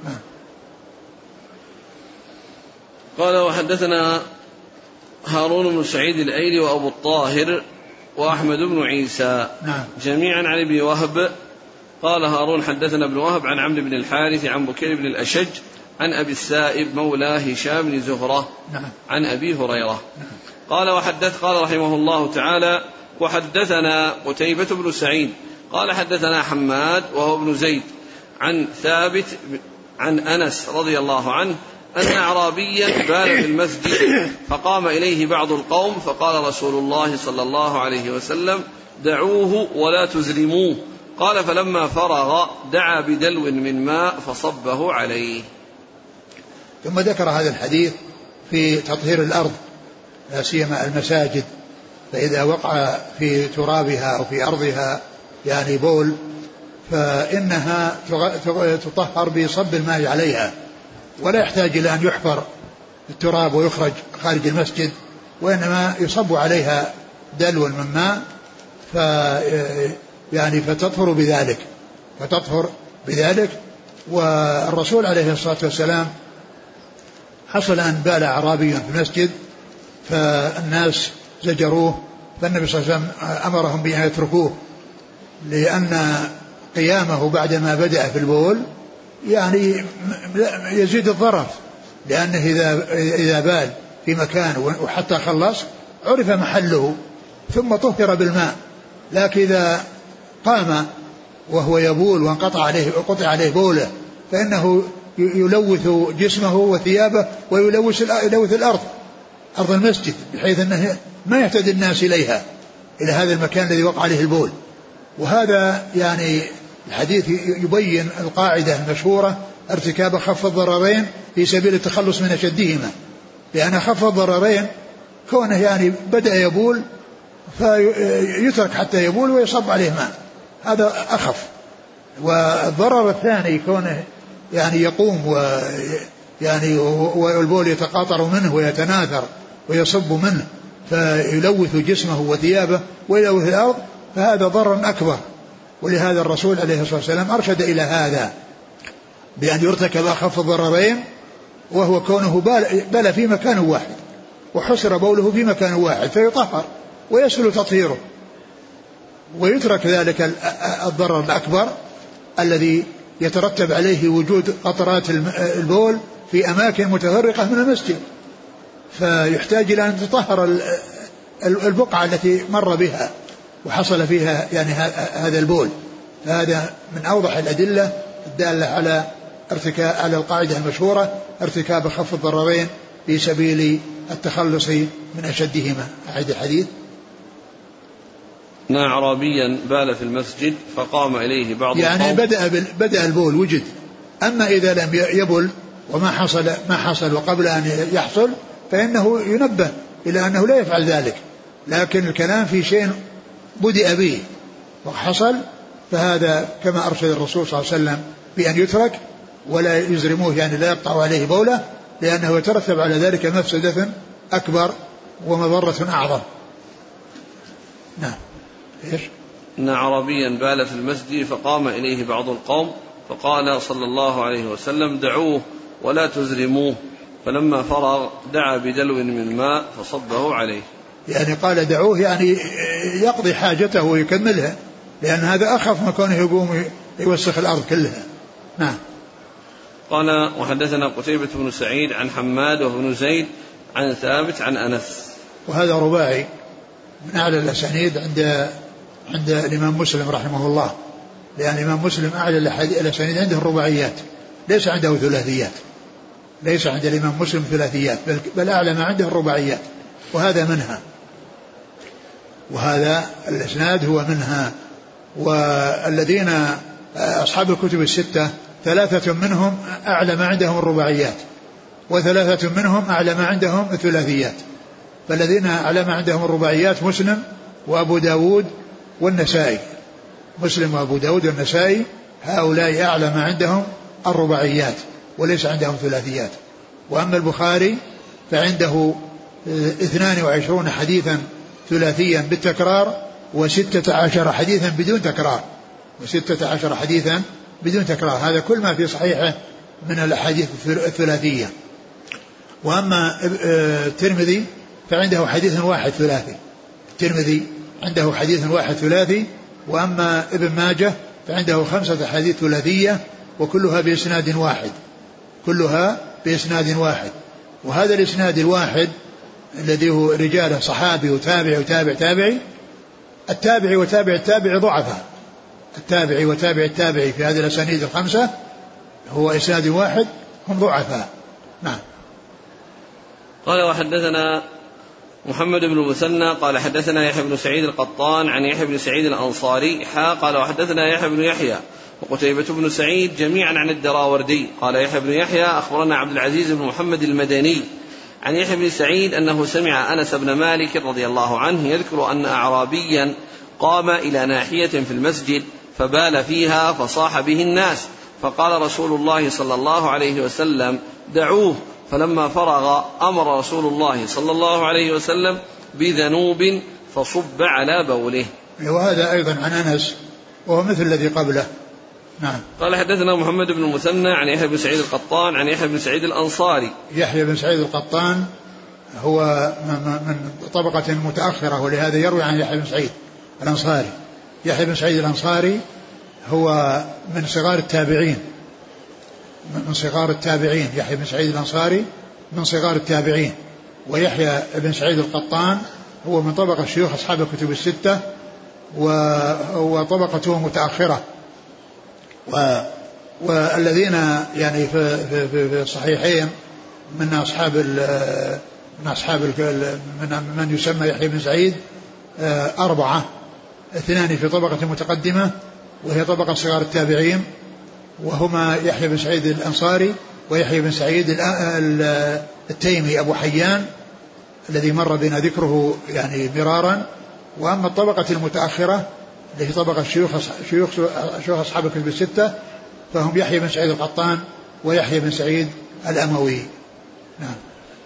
قال وحدثنا هارون بن سعيد الأيلي وأبو الطاهر وأحمد بن عيسى نعم. جميعا عن ابن وهب. قال هارون حدثنا ابن وهب عن عمرو بن الحارث عن بكير بن الأشج عن أبي السائب مولى هشام بن زهرة نعم. عن أبي هريرة. نعم. قال وحدث قال رحمه الله تعالى وحدثنا قتيبة بن سعيد قال حدثنا حماد وهو ابن زيد عن ثابت عن أنس رضي الله عنه أن أعرابيا بال في المسجد فقام إليه بعض القوم فقال رسول الله صلى الله عليه وسلم دعوه ولا تزرموه. قال فلما فرغ دعا بدلو من ماء فصبه عليه. ثم ذكر هذا الحديث في تطهير الأرض لا سيما المساجد، فإذا وقع في ترابها أو في أرضها يعني بول فإنها تطهر بصب الماء عليها، ولا يحتاج إلى أن يحفر التراب ويخرج خارج المسجد، وإنما يصب عليها دلو من ماء ف يعني فتطهر بذلك فتطهر بذلك. والرسول عليه الصلاة والسلام حصل أن بال أعرابي في المسجد فالناس زجروه، فالنبي صلى الله عليه وسلم أمرهم بأن يتركوه، لأن قيامه بعدما بدأ في البول يعني يزيد الضرر، لأنه إذا إذا بال في مكان وحتى خلص عرف محله ثم طهر بالماء، لكن إذا قام وهو يبول وانقطع عليه قطع عليه بوله فإنه يلوث جسمه وثيابه ويلوث يلوث الأرض أرض المسجد، بحيث أنه ما يهتدي الناس إليها إلى هذا المكان الذي وقع عليه البول. وهذا يعني الحديث يبين القاعدة المشهورة ارتكاب خف الضررين في سبيل التخلص من أشدهما، لأن خف الضررين كونه يعني بدأ يبول فيترك حتى يبول ويصب عليه ماء، هذا أخف. والضرر الثاني كونه يعني يقوم ويعني والبول يتقاطر منه ويتناثر ويصب منه فيلوث جسمه وثيابه ويلوث الأرض، فهذا ضرر أكبر. ولهذا الرسول عليه الصلاة والسلام أرشد إلى هذا بأن يرتكب أخف الضررين، وهو كونه بال في مكان واحد وحسر بوله في مكان واحد فيطهر ويسهل تطهيره، ويترك ذلك الضرر الأكبر الذي يترتب عليه وجود قطرات البول في أماكن متفرقة من المسجد، فيحتاج إلى أن تطهر البقعة التي مر بها وحصل فيها يعني هذا البول. هذا من أوضح الأدلة الدالة على ارتكاب على القاعدة المشهورة ارتكاب خف الضررين في سبيل التخلص من أشدهما. أعيد الحديث. أن أعرابيا بال في المسجد فقام إليه بعض يعني بدأ, بدأ البول وجد، أما إذا لم يبل وما حصل ما حصل وقبل أن يحصل فإنه ينبه إلى أنه لا يفعل ذلك، لكن الكلام في شيء بدأ به وحصل، فهذا كما أرشد الرسول صلى الله عليه وسلم بأن يترك ولا يزرموه، يعني لا يقطع عليه بوله، لأنه يترتب على ذلك مفسدة أكبر ومضرة أعظم. نعم. إيش؟ أن أعرابيا بال في المسجد فقام إليه بعض القوم فقال صلى الله عليه وسلم دعوه ولا تزرموه، فلما فرغ دعا بدلو من ماء فصبه عليه. يعني قال دعوه يعني يقضي حاجته ويكملها، لأن هذا أخف ما كونه يقوم يوسخ الأرض كلها. نعم. قال وحدثنا قتيبة بن سعيد عن حماد وابن زيد عن ثابت عن أنس. وهذا رباعي من أعلى الأسانيد عند عند الإمام مسلم رحمه الله، لأن الإمام مسلم أعلى الأسانيد عنده الرباعيات، ليس عنده ثلاثيات، ليس عند الإمام مسلم ثلاثيات، بل, بل أعلى ما عنده الرباعيات، وهذا منها، وهذا الإسناد هو منها. والذين أصحاب الكتب الستة ثلاثة منهم أعلى ما عندهم الرباعيات، وثلاثة منهم أعلى ما عندهم الثلاثيات، فالذين أعلى ما عندهم الرباعيات مسلم وأبو داود والنسائي، مسلم وأبو داود والنسائي، هؤلاء أعلى ما عندهم الرباعيات وليس عندهم ثلاثيات. وأما البخاري فعنده اثنان وعشرون حديثا ثلاثيا بالتكرار وستة عشر حديثا بدون تكرار وستة عشر حديثا بدون تكرار، هذا كل ما في صحيحه من الأحاديث الثلاثية. وأما الترمذي فعنده حديث واحد ثلاثي، الترمذي عنده حديث واحد ثلاثي. وأما ابن ماجه فعنده خمسة حديث ثلاثية وكلها بإسناد واحد، كلها بإسناد واحد. وهذا الإسناد الواحد الذي هو رجاله صحابي وتابع وتابع تابعي، التابعي وتابع التابع ضعفاء، التابعي وتابع التابعي في هذه الأسانيد الخمسة هو إسناد واحد هم ضعفاء. نعم. قال وحدثنا محمد بن المثنى قال حدثنا يحيى بن سعيد القطان عن يحيى بن سعيد الأنصاري حا قال وحدثنا يحيى بن يحيى وقتيبة بن سعيد جميعا عن الدراوردي قال يحيى بن يحيى أخبرنا عبد العزيز بن محمد المدني عن يحيى بن سعيد أنه سمع أنس بن مالك رضي الله عنه يذكر أن أعرابيا قام إلى ناحية في المسجد فبال فيها فصاح به الناس، فقال رسول الله صلى الله عليه وسلم دعوه، فلما فرغ أمر رسول الله صلى الله عليه وسلم بذنوب فصب على بوله. وهذا أيضا عن أنس وهو مثل الذي قبله. نعم. قال حدثنا محمد بن المثنى عن يحيى بن سعيد القطان عن يحيى بن سعيد الأنصاري. يحيى بن سعيد القطان هو من طبقة متأخرة، ولهذا يروي عن يحيى بن سعيد الأنصاري. يحيى بن سعيد الأنصاري هو من صغار التابعين من صغار التابعين يحيى بن سعيد الأنصاري من صغار التابعين. ويحيى بن سعيد القطان هو من طبقة شيوخ أصحاب الكتب الستة، وطبقته متأخرة. والذين يعني في في في الصحيحين من أصحاب من أصحاب من من يسمى يحيى بن سعيد أربعة، اثنان في طبقة متقدمة وهي طبقة صغار التابعين، وهما يحيى بن سعيد الأنصاري ويحيى بن سعيد التيمي أبو حيان الذي مر بنا ذكره يعني مرارا. وأما الطبقة المتأخرة التي طبقة شيوخ شيوخ شيوخ أصحاب الكتب الستة فهم يحيى بن سعيد القطان ويحيى بن سعيد الأموي. نعم.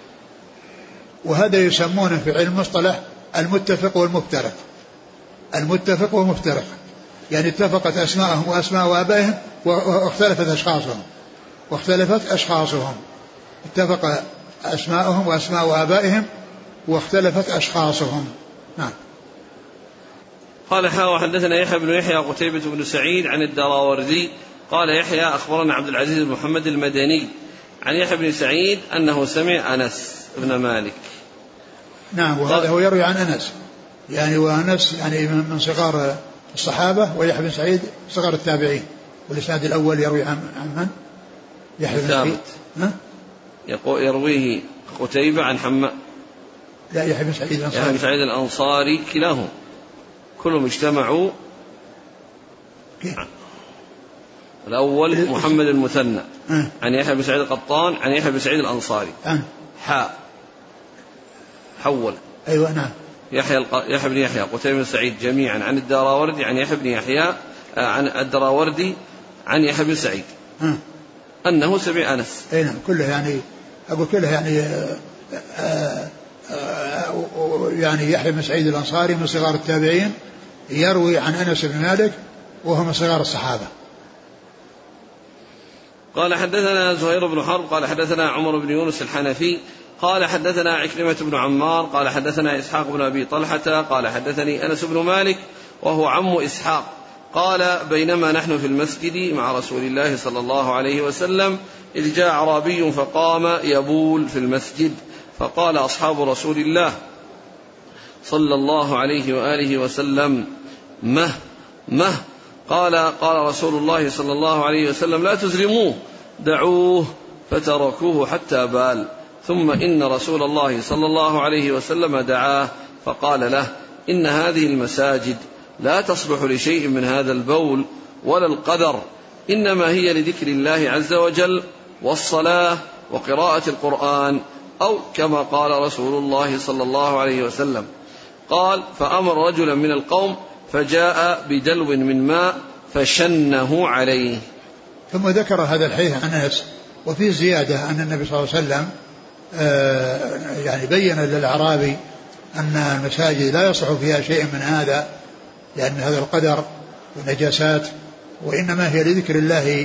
وهذا يسمونه في علم المصطلح المتفق والمفترق. المتفق والمفترق يعني اتفقت أسماءهم وأسماء آبائهم واختلفت أشخاصهم واختلفت أشخاصهم اتفق أسماءهم وأسماء آبائهم واختلفت أشخاصهم. نعم. قال حاوى حدثنا يحيى بن يحيى قتيبة بن سعيد عن الدراوردي قال يحيى أخبرنا عبد العزيز بن محمد المدني عن يحيى بن سعيد أنه سمع أنس بن مالك. نعم. وهذا هو يروي عن أنس يعني، وأنس يعني من صغار الصحابة، ويحيى بن سعيد صغار التابعين. والإسناد الأول يروي عن عن من؟ يحيى بن سعيد. ها؟ يرويه قتيبة عن حماد. لا، يحيى بن سعيد الأنصاري. يحيى بن سعيد الأنصاري كلاهم كلهم اجتمعوا. الأول محمد المثنى عن يحيى بن سعيد القطان عن يحيى بن سعيد الأنصاري. حاء حول. أيوة. نعم. يحيى يحيى بن يحيى قتيبة بن سعيد جميعا عن الدراوردي عن يحيى بن يحيى عن الدراوردي عن يحيى بن سعيد أه. أنه سمع أنس. أي نعم. كله يعني أقول كله يعني آآ آآ آآ يعني يحيى بن سعيد الأنصاري من صغار التابعين يروي عن أنس بن مالك وهو من صغار الصحابة. قال حدثنا زهير بن حرب قال حدثنا عمر بن يونس الحنفي قال حدثنا عكرمة بن عمار قال حدثنا إسحاق بن أبي طلحة قال حدثني أنس بن مالك وهو عم إسحاق قال بينما نحن في المسجد مع رسول الله صلى الله عليه وسلم إذ جاء أعرابي فقام يبول في المسجد، فقال أصحاب رسول الله صلى الله عليه وآله وسلم مه مه قال قال رسول الله صلى الله عليه وسلم لا تزرموه دعوه، فتركوه حتى بال. ثم إن رسول الله صلى الله عليه وسلم دعاه فقال له إن هذه المساجد لا تصلح لشيء من هذا البول ولا القدر، إنما هي لذكر الله عز وجل والصلاة وقراءة القرآن، أو كما قال رسول الله صلى الله عليه وسلم. قال فأمر رجلا من القوم فجاء بدلو من ماء فشنه عليه. ثم ذكر هذا الحديث عن أنس وفي زيادة أن النبي صلى الله عليه وسلم يعني بين للأعرابي أن المساجد لا يصلح فيها شيء من هذا، لأن هذا القدر والنجاسات، وإنما هي لذكر الله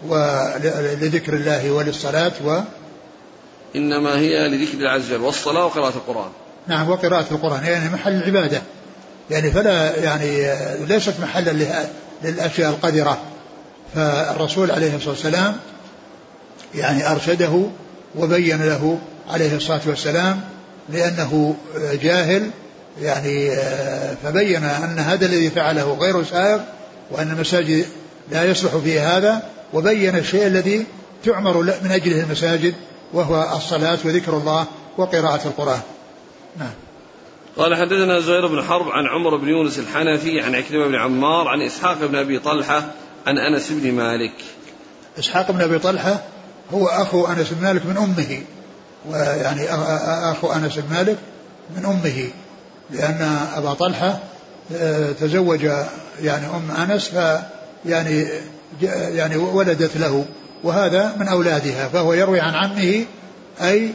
ولذكر الله وللصلاة و إنما هي لذكر الله عز وجل والصلاة وقراءة القرآن. نعم. وقراءة القرآن يعني محل العبادة، يعني فلا يعني ليست محلا للأشياء القذرة. فالرسول عليه الصلاة والسلام يعني أرشده وبين له عليه الصلاة والسلام لأنه جاهل يعني، فبين أن هذا الذي فعله غير سائغ وأن المساجد لا يصلح فيه هذا، وبين الشيء الذي تعمر من أجله المساجد وهو الصلاة وذكر الله وقراءة القرآن. نعم. قال حدثنا زهير بن حرب عن عمر بن يونس الحنفي عن عكرمة بن عمار عن إسحاق بن أبي طلحة عن أنس بن مالك. إسحاق بن أبي طلحة هو أخو أنس بن مالك من أمه، ويعني أخو أنس بن مالك من أمه، لأن أبا طلحة تزوج يعني أم أنس ف يعني يعني ولدت له، وهذا من أولادها، فهو يروي عن عمه أي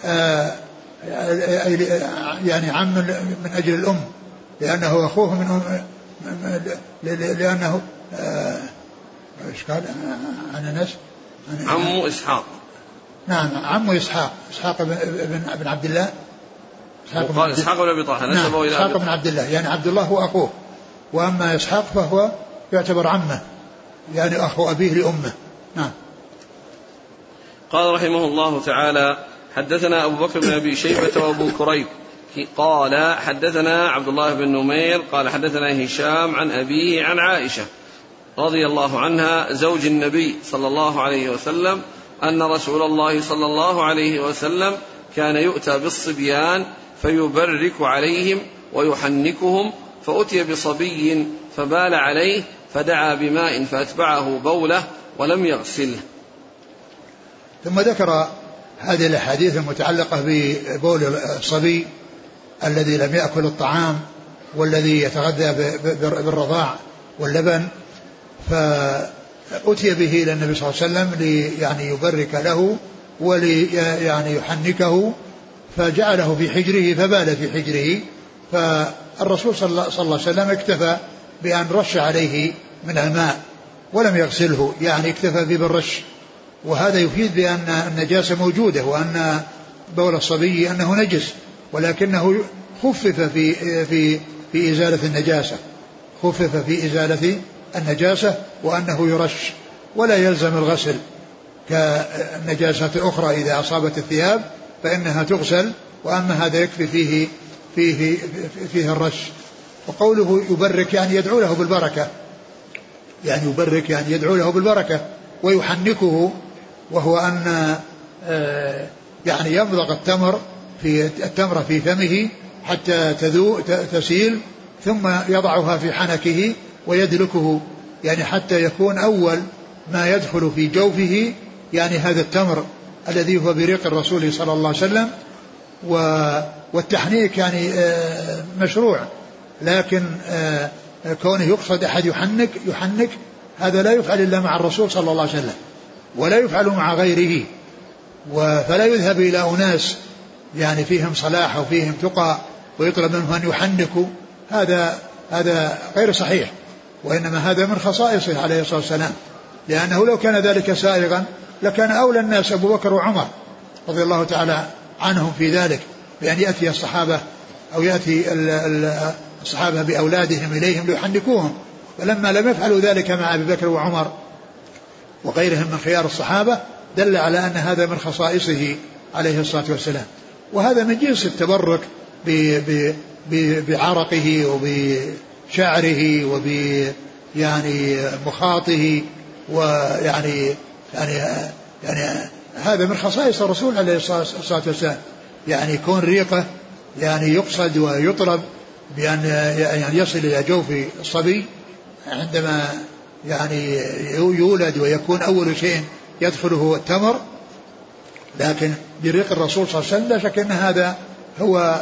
يعني عم من أجل الأم، لأنه أخوه من أم، لأنه إيش قال عن أنس؟ عمه إسحاق. نعم عمه إسحاق، إسحاق بن, بن عبد الله. وقال إسحاق بن أبي طلحة نسبه إلى إسحاق بن عبد الله، يعني عبد الله هو أخوه، وأما إسحاق فهو يعتبر عمه، يعني أخو أبيه لأمه. نعم. قال رحمه الله تعالى: حدثنا أبو بكر بن أبي شيبة وأبو كريب قال حدثنا عبد الله بن نمير قال حدثنا هشام عن أبيه عن عائشة رضي الله عنها زوج النبي صلى الله عليه وسلم أن رسول الله صلى الله عليه وسلم كان يؤتى بالصبيان فيبرك عليهم ويحنكهم، فأتي بصبي فبال عليه فدعا بماء فأتبعه بوله ولم يغسله. ثم ذكر هذه الأحاديث المتعلقة ببول الصبي الذي لم يأكل الطعام والذي يتغذى بالرضاع واللبن، فأتي به إلى النبي صلى الله عليه وسلم لي يعني يبرك له ولي يعني يحنكه، فجعله في حجره فبال في حجره، فالرسول صلى الله عليه وسلم اكتفى بأن رش عليه من الماء ولم يغسله، يعني اكتفى به بالرش، وهذا يفيد بأن النجاسة موجودة وأن بول الصبي أنه نجس، ولكنه خفف في في في إزالة النجاسة، خفف في إزالة النجاسة وأنه يرش ولا يلزم الغسل كالنجاسة الأخرى إذا أصابت الثياب فإنها تغسل، وأما هذا يكفي فيه فيه فيه الرش. وقوله يبرك يعني يدعو له بالبركة، يعني يبرك يعني يدعو له بالبركة، ويحنكه وهو أن يعني يمضغ التمر في التمر في فمه حتى تذو تسيل، ثم يضعها في حنكه ويدلكه، يعني حتى يكون أول ما يدخل في جوفه يعني هذا التمر الذي هو بريق الرسول صلى الله عليه وسلم. والتحنيك يعني مشروع، لكن كونه يقصد أحد يحنك يحنك هذا لا يفعل إلا مع الرسول صلى الله عليه وسلم ولا يفعل مع غيره، فلا يذهب إلى أناس يعني فيهم صلاح وفيهم تقى ويطلب منهم أن يحنكوا، هذا هذا غير صحيح، وإنما هذا من خصائصه عليه الصلاة والسلام، لأنه لو كان ذلك سائغا لكان أولى الناس أبو بكر وعمر رضي الله تعالى عنهم في ذلك، بأن يأتي الصحابة أو يأتي الصحابة بأولادهم إليهم ليحنكوهم، فلما لم يفعلوا ذلك مع أبي بكر وعمر وغيرهم من خيار الصحابة دل على أن هذا من خصائصه عليه الصلاة والسلام. وهذا من جنس التبرك بعرقه وبشعره وب يعني مخاطه، ويعني يعني يعني هذا من خصائص الرسول عليه الصلاة والسلام، يعني يكون ريقه يعني يقصد ويطلب بأن يعني يصل إلى جوف الصبي عندما يعني يولد ويكون أول شيء يدخله التمر، لكن بريق الرسول صلى الله عليه وسلم لا شك أن هذا هو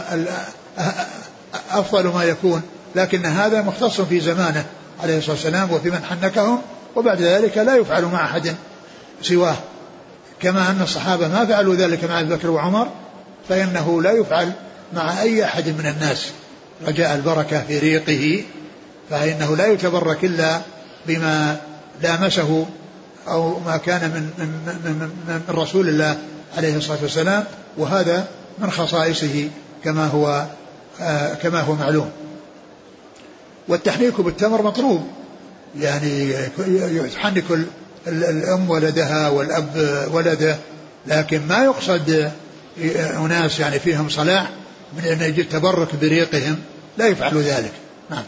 أفضل ما يكون، لكن هذا مختص في زمانه عليه الصلاة والسلام وفي من حنكهم، وبعد ذلك لا يفعل مع أحد سواه، كما أن الصحابة ما فعلوا ذلك مع أبي بكر وعمر فإنه لا يفعل مع أي أحد من الناس رجاء البركة في ريقه، فإنه لا يتبرك إلا بما لامسه أو ما كان من, من, من, من, من رسول الله عليه الصلاة والسلام، وهذا من خصائصه كما هو آه كما هو معلوم. والتحنيك بالتمر مطلوب، يعني يحنك الأم ولدها والأب ولده، لكن ما يقصد أناس يعني فيهم صلاح من أن يجي التبرك بريقهم، لا يفعل ذلك. نعم.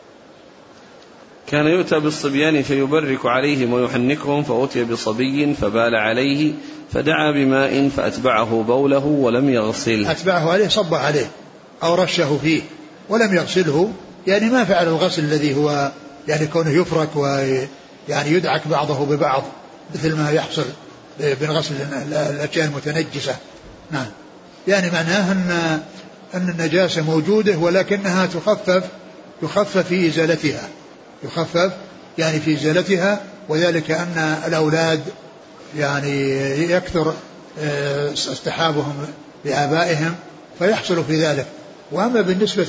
كان يؤتى بالصبيان فيبرك عليهم ويحنكهم، فأتي بصبي فبال عليه فدعا بماء فأتبعه بوله ولم يغسله. أتبعه عليه صب عليه أو رشه فيه ولم يغسله، يعني ما فعل الغسل الذي هو يعني كونه يفرك ويعني يدعك بعضه ببعض مثل ما يحصل بغسل الأشياء المتنجسة. نعم. يعني معناه أن أن النجاسة موجودة ولكنها تخفف يخفف في إزالتها، يخفف يعني في إزالتها، وذلك أن الأولاد يعني يكثر استحابهم لآبائهم فيحصل في ذلك. وأما بالنسبة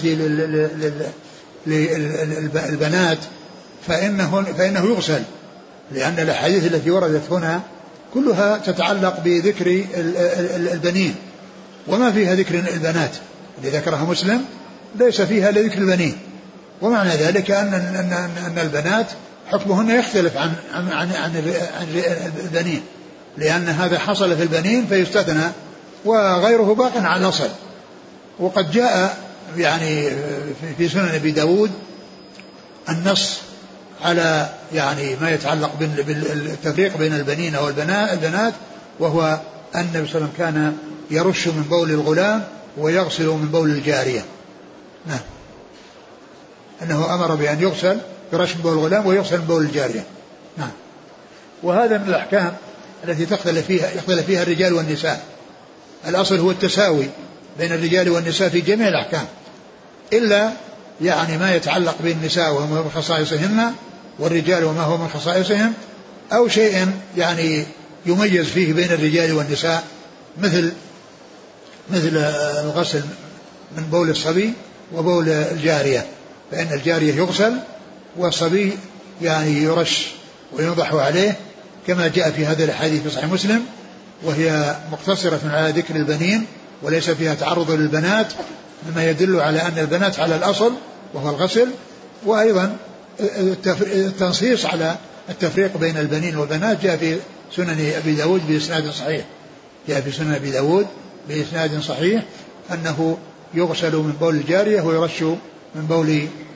للبنات فإنه, فإنه يغسل، لأن الأحاديث التي وردت هنا كلها تتعلق بذكر البنين وما فيها ذكر البنات، اللي ذكرها مسلم ليس فيها لذكر البنين. ومعنى ذلك أن, أن, أن البنات حكمهن يختلف عن, عن, عن, عن البنين، لأن هذا حصل في البنين فيستثنى وغيره باق على الأصل. وقد جاء يعني في سنن أبي داود النص على يعني ما يتعلق بالتفريق بين البنين والبنات، وهو أن النبي صلى الله عليه وسلم كان يرش من بول الغلام ويغسل من بول الجارية. نعم، أنه أمر بأن يغسل يرش من بول الغلام ويغسل من بول الجارية. نعم. وهذا من الأحكام التي تختلف فيها يختلف فيها الرجال والنساء. الأصل هو التساوي بين الرجال والنساء في جميع الأحكام، إلا يعني ما يتعلق بالنساء وما هو من خصائصهن والرجال وما هو من خصائصهم، أو شيء يعني يميز فيه بين الرجال والنساء، مثل مثل الغسل من بول الصبي وبول الجارية، فإن الجارية يغسل والصبي يعني يرش وينضح عليه كما جاء في هذا الحديث في صحيح مسلم، وهي مقتصرة على ذكر البنين وليس فيها تعرض للبنات، مما يدل على أن البنات على الأصل وهو الغسل. وأيضا التنصيص على التفريق بين البنين والبنات جاء في سنن أبي داود بإسناد صحيح، جاء في سنن أبي داود بإسناد صحيح أنه يغسل من بول الجارية ويرش من بول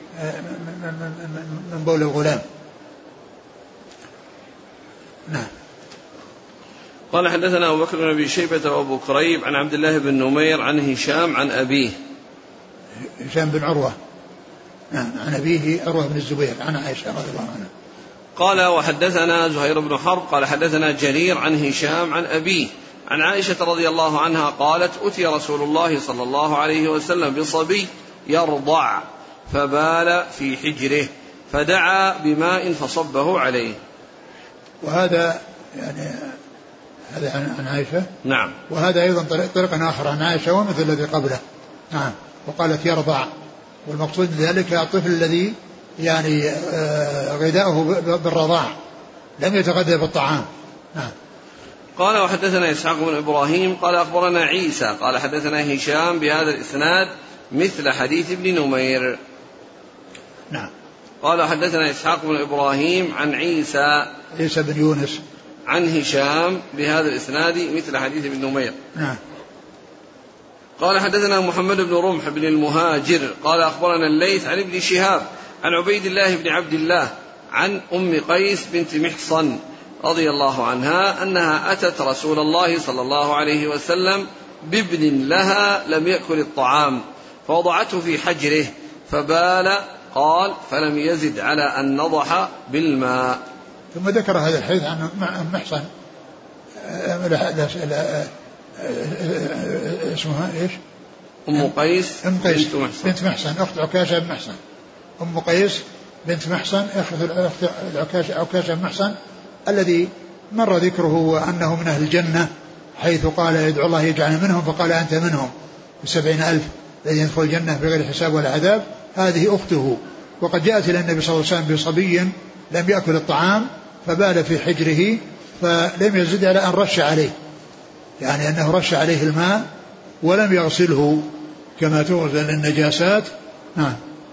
من بول الغلام. نعم. قال حدثنا أبو بكر بن أبي شيبة وأبو كريب عن عبد الله بن نمير عن هشام عن أبيه هشام بن عروة، نعم، عن أبيه عروة بن الزبير عن عائشة رضي الله عنها. قال وحدثنا زهير بن حرب قال حدثنا جرير عن هشام عن أبيه عن عائشة رضي الله عنها قالت أتي رسول الله صلى الله عليه وسلم بصبي يرضع فبال في حجره فدعا بماء فصبه عليه. وهذا يعني هذا عن عائشة. نعم. وهذا أيضا طريق, طريق آخر عن عائشة ومثل الذي قبله. نعم. وقالت يرضع، والمقصود بذلك الطفل الذي يعني غذاؤه بالرضاع لم يتغذى بالطعام. نعم. قال وحدثنا إسحاق بن إبراهيم قال أخبرنا عيسى قال حدثنا هشام بهذا الإسناد مثل حديث ابن نمير. نعم. قال حدثنا إسحاق بن إبراهيم عن عيسى عيسى بن يونس عن هشام بهذا الإسناد مثل حديث ابن نمير. نعم. قال حدثنا محمد بن رمح بن المهاجر قال أخبرنا الليث عن ابن شهاب عن عبيد الله بن عبد الله عن أم قيس بنت محصن رضي الله عنها أنها أتت رسول الله صلى الله عليه وسلم بابن لها لم يأكل الطعام فوضعته في حجره فبال، قال فلم يزد على أن نضح بالماء. ثم ذكر هذا الحديث عن محصن اسمها ايش؟ أم قيس, أم قيس بنت محصن بنت محصن أخت عكاشة بن محصن. أم قيس بنت محصن أخت عكاشة بن محصن الذي مر ذكره وأنه من أهل الجنة، حيث قال يدعو الله يجعل منهم فقال أنت منهم بسبعين ألف الذين يدخل الجنة بغير حساب ولا عذاب. هذه أخته، وقد جاءت إلى النبي صلى الله عليه وسلم بصبي لم يأكل الطعام فبال في حجره فلم يزد على أن رش عليه، يعني أنه رش عليه الماء ولم يغسله كما تغسل النجاسات. نعم.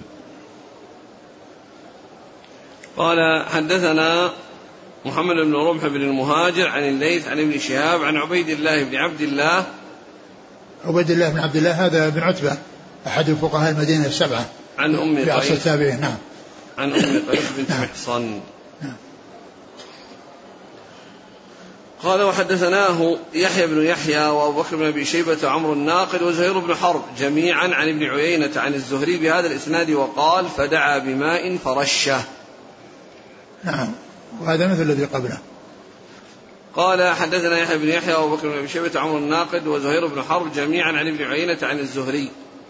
قال حدثنا محمد بن رمح بن المهاجر عن الليث عن ابن شهاب عن عبيد الله بن عبد الله. عبيد الله بن عبد الله هذا بن عتبة أحد فقهاء المدينة السبعة عن أم قيس في التابعين. نعم. عن أم قيس بنت نعم. محصن. نعم. قال وحدثناه يحيى بن يحيى وأبو بكر بن أبي شيبة وعمر الناقد وزهير بن حرب جميعا عن ابن عيينة عن الزهري بهذا الإسناد وقال فدعا بماء فرشه. نعم. وهذا مثل الذي قبله. قال حدثنا يحيى بن يحيى وأبو بكر بن أبي شيبة وعمر الناقد وزهير بن حرب جميعا عن ابن عيينة عن الزهري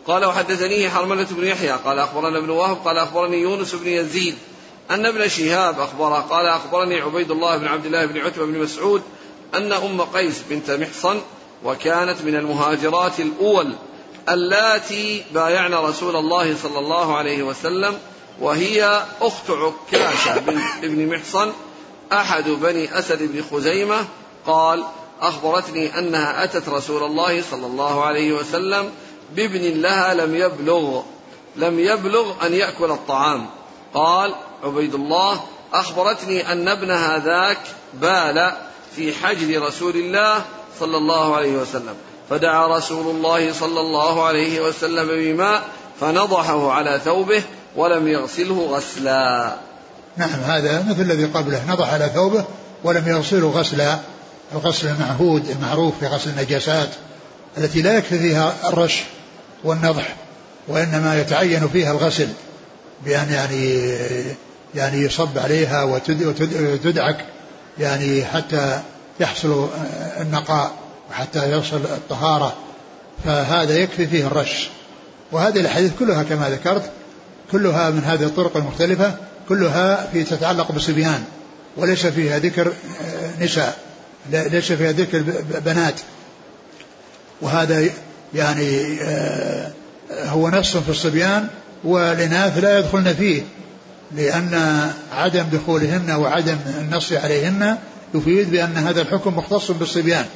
قال وحدثني حرملة بن يحيى قال أخبرنا ابن وهب قال أخبرني يونس بن يزيد أن ابن شهاب أخبره قال أخبرني عبيد الله بن عبد الله بن عتبة بن مسعود أن أم قيس بنت محصن وكانت من المهاجرات الأول اللاتي بايعن رسول الله صلى الله عليه وسلم وهي أخت عكاشة بن محصن أحد بني أسد بن خزيمة قال أخبرتني أنها أتت رسول الله صلى الله عليه وسلم بابن لها لم يبلغ لم يبلغ أن يأكل الطعام. قال عبيد الله أخبرتني أن ابنها ذاك بال في حجر رسول الله صلى الله عليه وسلم فدعا رسول الله صلى الله عليه وسلم بماء فنضحه على ثوبه ولم يغسله غسلا. نعم هذا مثل الذي قبله، نضح على ثوبه ولم يغسله غسلا، الغسل المعهود المعروف في غسل النجاسات التي لا يكفي فيها الرش والنضح وإنما يتعين فيها الغسل بأن يعني يعني يصب عليها وتدعك يعني حتى يحصل النقاء وحتى يصل الطهارة، فهذا يكفي فيه الرش. وهذه الحديث كلها كما ذكرت كلها من هذه الطرق المختلفة كلها في تتعلق بالصبيان وليس فيها ذكر نساء، ليس فيها ذكر بنات، وهذا يعني هو نص في الصبيان والإناث لا يدخلن فيه لأن عدم دخولهن وعدم النص عليهن يفيد بأن هذا الحكم مختص بالصبيان،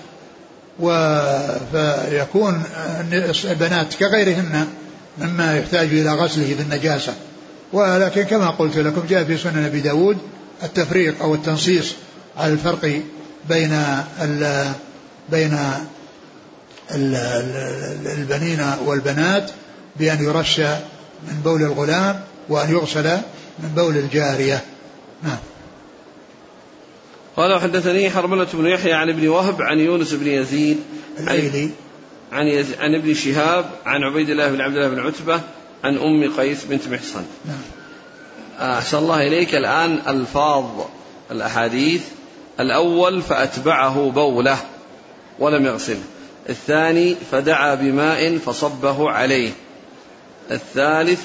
فيكون البنات كغيرهن مما يحتاج إلى غسله بالنجاسة. ولكن كما قلت لكم جاء في سنن أبي داود التفريق أو التنصيص على الفرق بين ال بين ال البنين والبنات بأن يرش من بول الغلام وأن يغسل من بول الجارية. نعم. قال وحدثني حرملة بن يحيى عن ابن وهب عن يونس بن يزيد الأيلي عن, يز... عن ابن شهاب عن عبيد الله بن عبد الله بن عتبة عن أم قيس بنت محصن. نعم. أحسن الله إليك. الآن ألفاظ الأحاديث: الأول فأتبعه بوله ولم يغسله، الثاني فدعا بماء فصبه عليه، الثالث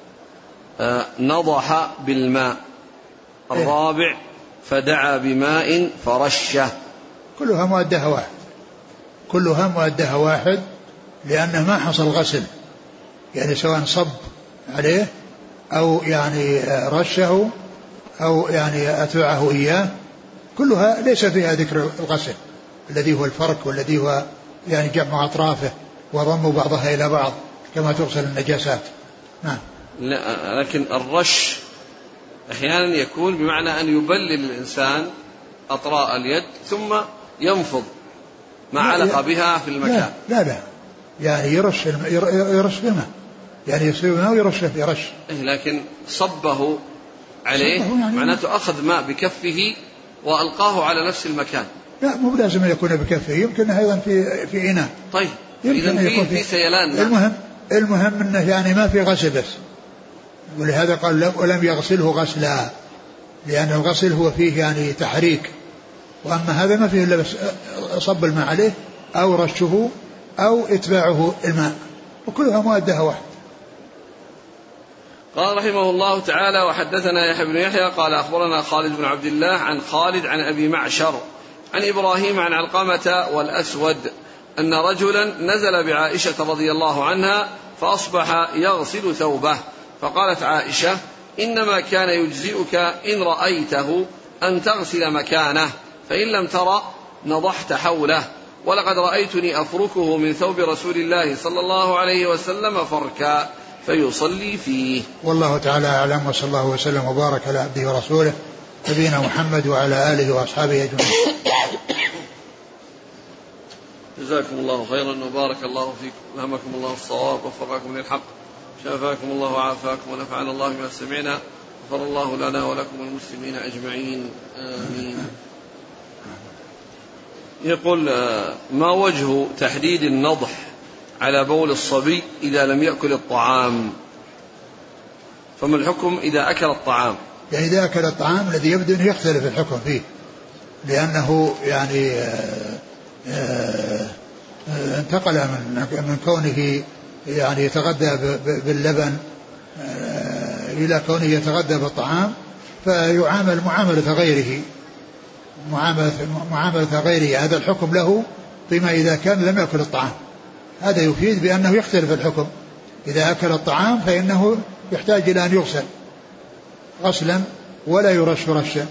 نضح بالماء، الرابع فدعا بماء فرشه. كلها مؤدها واحد كلها مؤدها واحد لأنه ما حصل غسل، يعني سواء صب عليه أو يعني رشه أو يعني أتبعه إياه، كلها ليس فيها ذكر الغسل الذي هو الفرك والذي هو يعني جمع أطرافه وضم بعضها إلى بعض كما تغسل النجاسات. نعم. لكن الرش أحيانا يكون بمعنى أن يبلل الإنسان أطراء اليد ثم ينفض ما علق بها في المكان. لا لا, لا. يعني يرش يرش بما يعني يصير ماء ويرش في رش، لكن صبه عليه صبه يعني معناته أخذ ماء بكفه وألقاه على نفس المكان. لا مو لازم يكون بكفه، يمكن أيضا في في إناء. طيب إذا في, في سيلان. المهم المهم أنه يعني ما في غسل بس، ولهذا قال ولم يغسله غسلا لأن الغسل هو فيه يعني تحريك، وأما هذا ما فيه إلا بس صب الماء عليه أو رشه أو إتباعه الماء، وكلها مؤدها واحد. قال رحمه الله تعالى وحدثنا يحيى بن يحيى قال أخبرنا خالد بن عبد الله عن خالد عن أبي معشر عن إبراهيم عن علقمة والأسود أن رجلا نزل بعائشة رضي الله عنها فأصبح يغسل ثوبه، فقالت عائشة: إنما كان يجزئك إن رأيته أن تغسل مكانه، فإن لم ترى نضحت حوله، ولقد رأيتني أفركه من ثوب رسول الله صلى الله عليه وسلم فركا فيصلي فيه. والله تعالى أعلم، وصلى الله وسلم وبارك على عبده ورسوله نبينا محمد وعلى آله وأصحابه أجمعين. جزاكم الله خيرا وبارك الله فيكم، ألهمكم الله الصواب ووفقكم للحق، شافاكم الله وعافاكم ونفعنا الله بما سمعنا، غفر الله لنا ولكم المسلمين أجمعين، آمين. يقول: ما وجه تحديد النضح على بول الصبي إذا لم يأكل الطعام؟ فما الحكم إذا أكل الطعام؟ يعني إذا أكل الطعام الذي يبدو أن يختلف الحكم فيه، لأنه يعني آآ آآ انتقل من من كونه يعني يتغذى باللبن إلى كونه يتغذى بالطعام، فيعامل معاملة غيره معاملة, معاملة غيره. هذا الحكم له فيما إذا كان لم يأكل الطعام. هذا يفيد بأنه يختلف الحكم. إذا أكل الطعام فإنه يحتاج إلى أن يغسل غسلا ولا يرش رشا.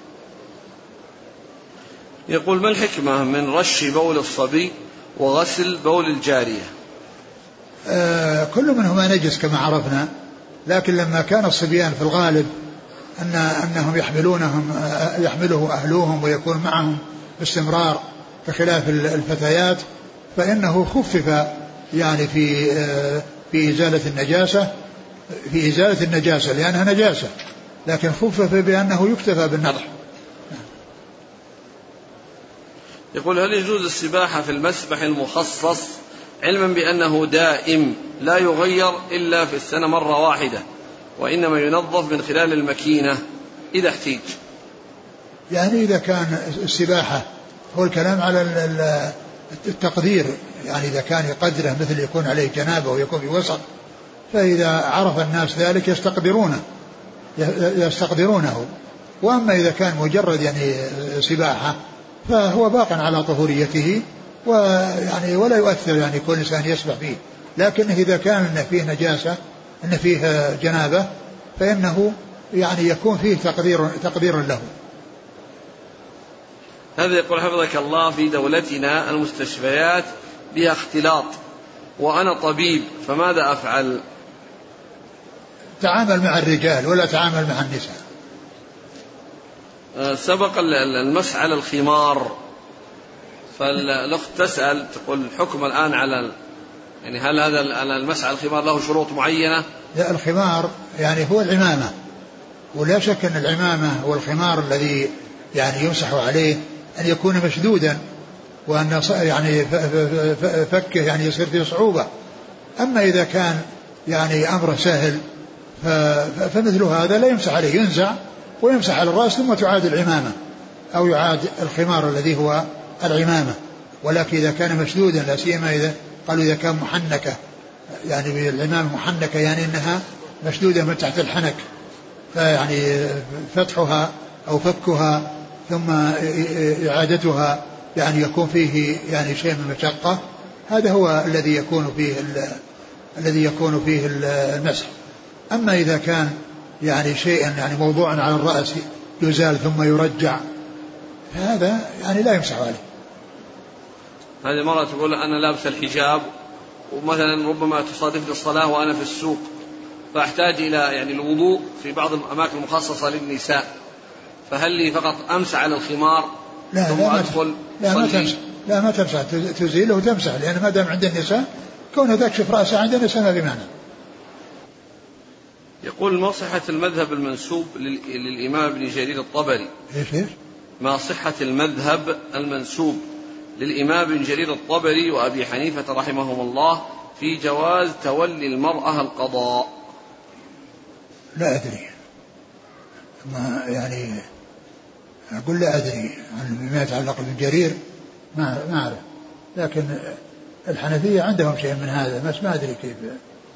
يقول: ما الحكمة من رش بول الصبي وغسل بول الجارية؟ آه كل منهما نجس كما عرفنا، لكن لما كان الصبيان في الغالب أن أنهم يحملونهم يحمله أهلوهم ويكون معهم باستمرار بخلاف الفتيات، فإنه خفف يعني في آه في إزالة النجاسة في إزالة النجاسة لأنها نجاسة، لكن خفف بأنه يكتفى بالنضح. يقول: هل يجوز السباحة في المسبح المخصص علما بأنه دائم لا يغير إلا في السنة مرة واحدة وإنما ينظف من خلال الماكينة إذا احتيج؟ يعني إذا كان السباحة هو الكلام على التقدير، يعني إذا كان يقدره مثل يكون عليه جنابه ويكون في وسط، فإذا عرف الناس ذلك يستقدرونه يستقدرونه وأما إذا كان مجرد يعني سباحة فهو باق على طهوريته ويعني ولا يؤثر يعني كل إنسان يسبح فيه، لكن إذا كان إن فيه نجاسة إن فيه جنابة فإنه يعني يكون فيه تقدير تقدير له. هذا يقول: حفظك الله، في دولتنا المستشفيات بها اختلاط وأنا طبيب فماذا أفعل؟ تعامل مع الرجال ولا تعامل مع النساء. سبق المسح على الخمار، فالأخت تسأل تقول الحكم الآن على يعني هل هذا المسح على الخمار له شروط معينة؟ لا، الخمار يعني هو العمامة، ولا شك أن العمامة والخمار الذي يعني يمسح عليه أن يكون مشدودا وأن يعني فكه يعني يصير فيه صعوبة. أما إذا كان يعني أمره سهل فمثل هذا لا يمسح عليه، ينزع ويمسح على الرأس ثم تعاد العمامة أو يعاد الخمار الذي هو العمامة. ولكن إذا كان مشدودا لا سيما إذا قالوا إذا كان محنكة يعني العمامة محنكة يعني إنها مشدودة من تحت الحنك، فيعني فتحها أو فكها ثم إعادتها يعني يكون فيه يعني شيء من مشقة، هذا هو الذي يكون فيه الذي يكون فيه المسح. أما إذا كان يعني شيء يعني موضوع على الرأس يزال ثم يرجع هذا يعني لا يمسح عليه. هذه مرة تقول أنا لابس الحجاب ومثلا ربما تصادفني الصلاة وأنا في السوق فأحتاج إلى يعني الوضوء في بعض الأماكن المخصصة للنساء، فهل لي فقط أمسح على الخمار لا ثم لا أدخل لا ما تمسح لا ما تمسح تزيله وتمسح، لأن ما دام عند النساء كونه تكشف رأسه عند النساء ما بمعنى. يقول: ما صحة المذهب المنسوب للإمام ابن جرير الطبري؟ إيش إيش؟ ما صحة المذهب المنسوب للإمام ابن جرير الطبري وأبي حنيفة رحمهم الله في جواز تولي المرأة القضاء؟ لا أدري، ما يعني أقول لا أدري عن ما يتعلق بابن جرير، ما ما أعرف، لكن الحنفية عندهم شيء من هذا بس ما أدري كيف.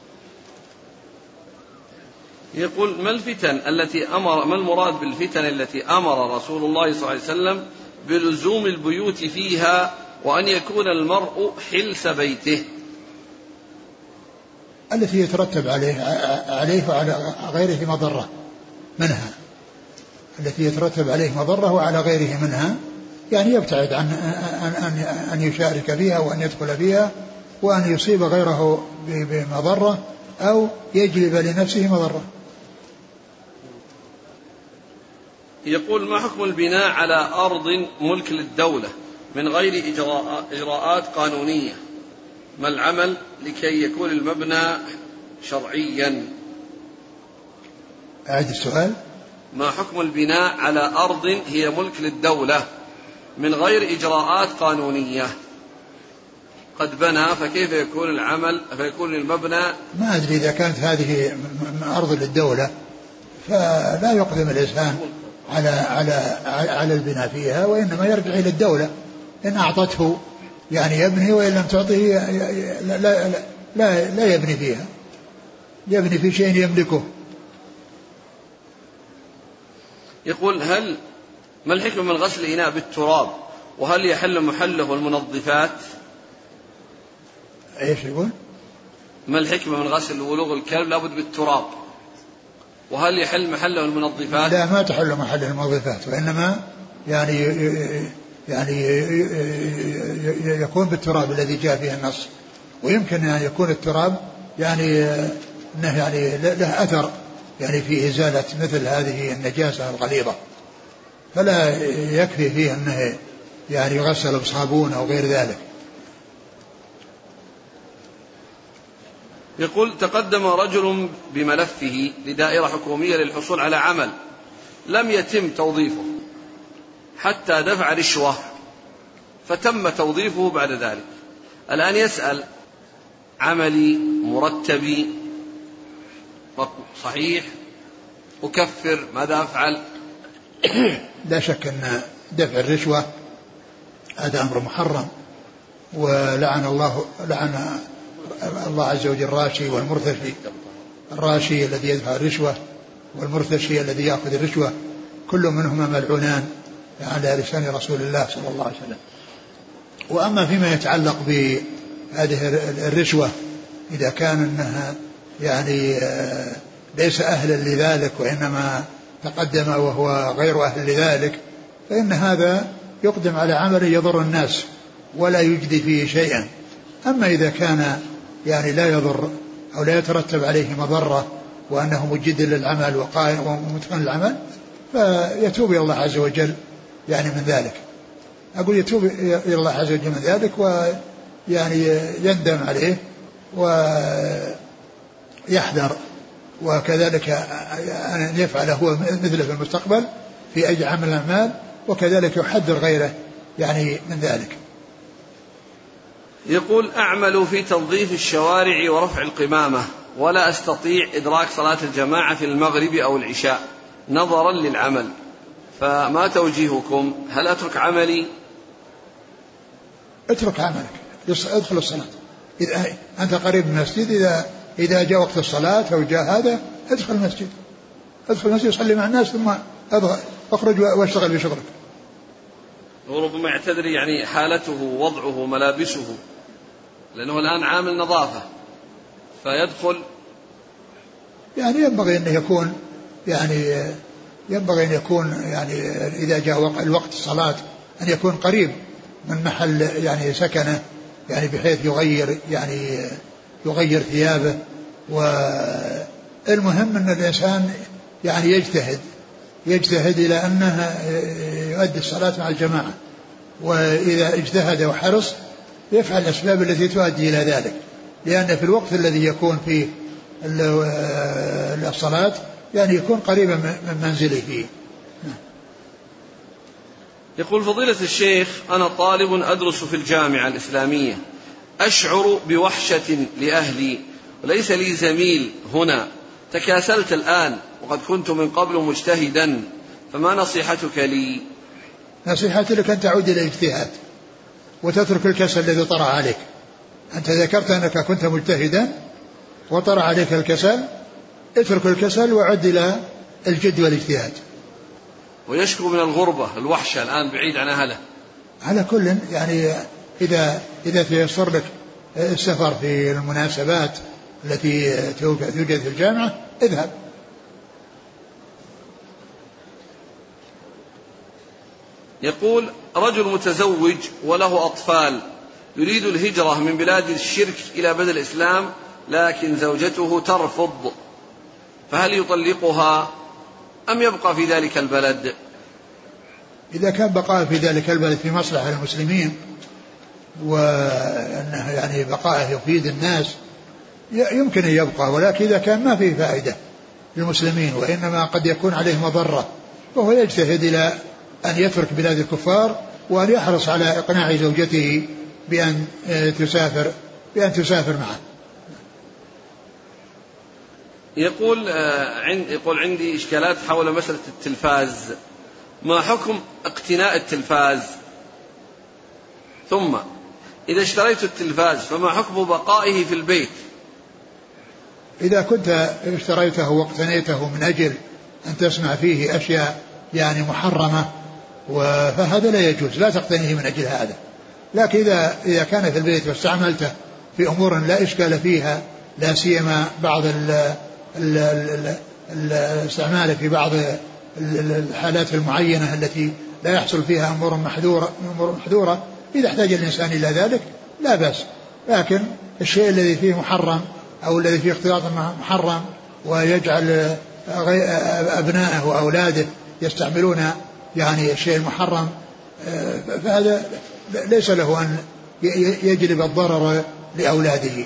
يقول: ما الفتن التي أمر ما المراد بالفتن التي أمر رسول الله صلى الله عليه وسلم بلزوم البيوت فيها وأن يكون المرء حلس بيته؟ التي يترتب عليه عليه وعلى غيره مضرة منها، التي يترتب عليه مضرة وعلى غيره منها، يعني يبتعد عن أن أن يشارك فيها وأن يدخل فيها وأن يصيب غيره بمضرة أو يجلب لنفسه مضرة. يقول: ما حكم البناء على أرض ملك للدولة من غير إجراءات قانونية؟ ما العمل لكي يكون المبنى شرعيا؟ أعد السؤال. ما حكم البناء على أرض هي ملك للدولة من غير إجراءات قانونية؟ قد بنى فكيف يكون العمل فيكون المبنى؟ ما أدري إذا كانت هذه أرض للدولة فلا يقدم الإنسان على على على البناء فيها، وإنما يرجع إلى الدولة إن أعطته يعني يبني، وإن لم تعطه لا, لا, لا, لا يبني فيها، يبني في شيء يملكه. يقول هل ما الحكمة من غسل الإناء بالتراب، وهل يحل محله المنظفات؟ ايش يقول؟ ما الحكمة من غسل ولوغ الكلب لابد بالتراب، وهل يحل محله المنظفات؟ لا، ما تحل محله المنظفات، وإنما يعني يعني يكون بالتراب الذي جاء فيه النص. ويمكن أن يكون التراب يعني انه يعني له اثر يعني في ازالة مثل هذه النجاسة الغليظة، فلا يكفي فيه انه يعني يغسل بصابون او غير ذلك. يقول تقدم رجل بملفه لدائرة حكومية للحصول على عمل لم يتم توظيفه حتى دفع رشوة فتم توظيفه بعد ذلك. الآن يسأل عملي مرتبي صحيح أكفر، ماذا أفعل؟ لا شك أن دفع الرشوة هذا أمر محرم، ولعن الله لعن الله عز وجل الراشي والمرتشي. الراشي الذي يدفع الرشوة والمرتشي الذي يأخذ الرشوة كل منهما ملعونان على لسان رسول الله صلى الله عليه وسلم. وأما فيما يتعلق بهذه الرشوة إذا كان أنها يعني ليس أهلا لذلك وإنما تقدم وهو غير أهل لذلك، فإن هذا يقدم على عمل يضر الناس ولا يجدي فيه شيئا. أما إذا كان يعني لا يضر أو لا يترتب عليه مضرة وأنه مجد للعمل وقائم ومتقن العمل فيتوب إلى الله عز وجل يعني من ذلك. أقول يتوب إلى الله عز وجل من ذلك ويعني يندم عليه ويحذر، وكذلك أن يفعل هو مثله في المستقبل في أي عمل الأعمال، وكذلك يحذر غيره يعني من ذلك. يقول أعمل في تنظيف الشوارع ورفع القمامة ولا أستطيع إدراك صلاة الجماعة في المغرب أو العشاء نظرا للعمل، فما توجيهكم؟ هل أترك عملي؟ اترك عملك، ادخل الصلاة. إذا أنت قريب من المسجد، إذا إذا جاء وقت الصلاة أو جاء هذا ادخل المسجد، ادخل المسجد صلي مع الناس ثم اخرج واشتغل بشغلك. وربما يعتذر يعني حالته وضعه ملابسه لأنه الآن عامل نظافة فيدخل، يعني ينبغي أن يكون يعني ينبغي أن يكون يعني إذا جاء الوقت الصلاة أن يكون قريب من محل يعني سكنه، يعني بحيث يغير يعني يغير ثيابه. والمهم أن الإنسان يعني يجتهد يجتهد إلى أنه يؤدي الصلاة مع الجماعة، وإذا اجتهد وحرص يفعل الأسباب التي تؤدي إلى ذلك، لأن في الوقت الذي يكون فيه الصلاة يعني يكون قريبا من منزله فيه. يقول فضيلة الشيخ أنا طالب أدرس في الجامعة الإسلامية، أشعر بوحشة لأهلي وليس لي زميل هنا، تكاسلت الآن وقد كنت من قبل مجتهدا، فما نصيحتك لي؟ نصيحتي لك أن تعود إلى الاجتهاد وتترك الكسل الذي طرأ عليك. أنت ذكرت أنك كنت مجتهدا وطرأ عليك الكسل، اترك الكسل وعد إلى الجد والاجتهاد. ويشكو من الغربة الوحشة الآن بعيد عن أهله. على كل يعني إذا إذا تيسر لك السفر في المناسبات التي توجد في الجامعة اذهب. يقول رجل متزوج وله أطفال يريد الهجرة من بلاد الشرك إلى بلد الإسلام، لكن زوجته ترفض، فهل يطلقها أم يبقى في ذلك البلد؟ إذا كان بقاء في ذلك البلد في مصلحة المسلمين وأنه يعني بقاءه يفيد الناس يمكن أن يبقى، ولكن إذا كان ما فيه فائدة للمسلمين وإنما قد يكون عليه مضرة وهو يجتهد إلى أن يترك بلاد الكفار وأن يحرص على إقناع زوجته بأن تسافر بأن تسافر معه. يقول يقول عندي إشكالات حول مسألة التلفاز، ما حكم اقتناء التلفاز؟ ثم إذا اشتريت التلفاز فما حكم بقائه في البيت إذا كنت اشتريته واقتنيته من أجل أن تصنع فيه أشياء يعني محرمة فهذا لا يجوز، لا تقتنيه من أجل هذا. لكن إذا إذا كان في البيت واستعملته في أمور لا إشكال فيها، لا سيما بعض الاستعمال في بعض الحالات المعينة التي لا يحصل فيها أمور محذورة أمور محذورة إذا احتاج الإنسان إلى ذلك لا بأس. لكن الشيء الذي فيه محرم أو الذي فيه اختلاط محرم ويجعل أبنائه وأولاده يستعملون يعني الشيء المحرم فهذا ليس له أن يجلب الضرر لأولاده.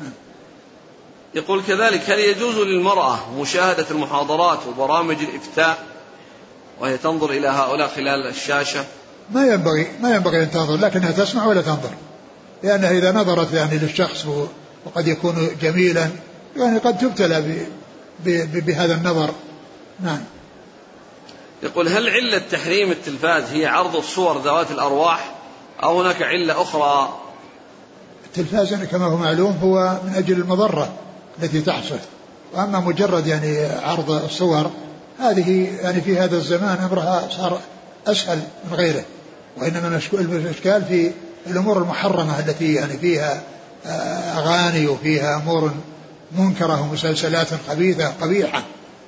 يقول كذلك: هل يجوز للمرأة مشاهدة المحاضرات وبرامج الإفتاء وهي تنظر إلى هؤلاء خلال الشاشة؟ ما ينبغي ما ينبغي أن تنظر، لكنها تسمع ولا تنظر، لأنها إذا نظرت يعني للشخص وقد يكون جميلا يعني قد تبتلى بهذا النظر. نعم. يقول: هل علة تحريم التلفاز هي عرض الصور ذوات الأرواح أو هناك علة أخرى؟ التلفاز يعني كما هو معلوم هو من أجل المضرة التي تحصل، وأما مجرد يعني عرض الصور هذه يعني في هذا الزمان أمرها صار أسهل من غيره، وإنما الإشكال في الأمور المحرمة التي يعني فيها أغاني وفيها أمور منكرة ومسلسلات خبيثة قبيحة.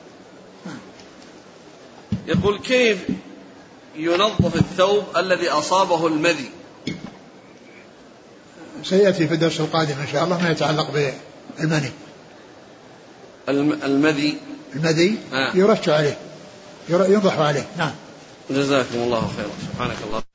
يقول: كيف ينظف الثوب الذي أصابه المذي؟ سيأتي في الدرس القادم إن شاء الله ما يتعلق بالمني. المذي المذي يرش عليه ينضح عليه. نعم. جزاكم الله خيرا. سبحانك الله.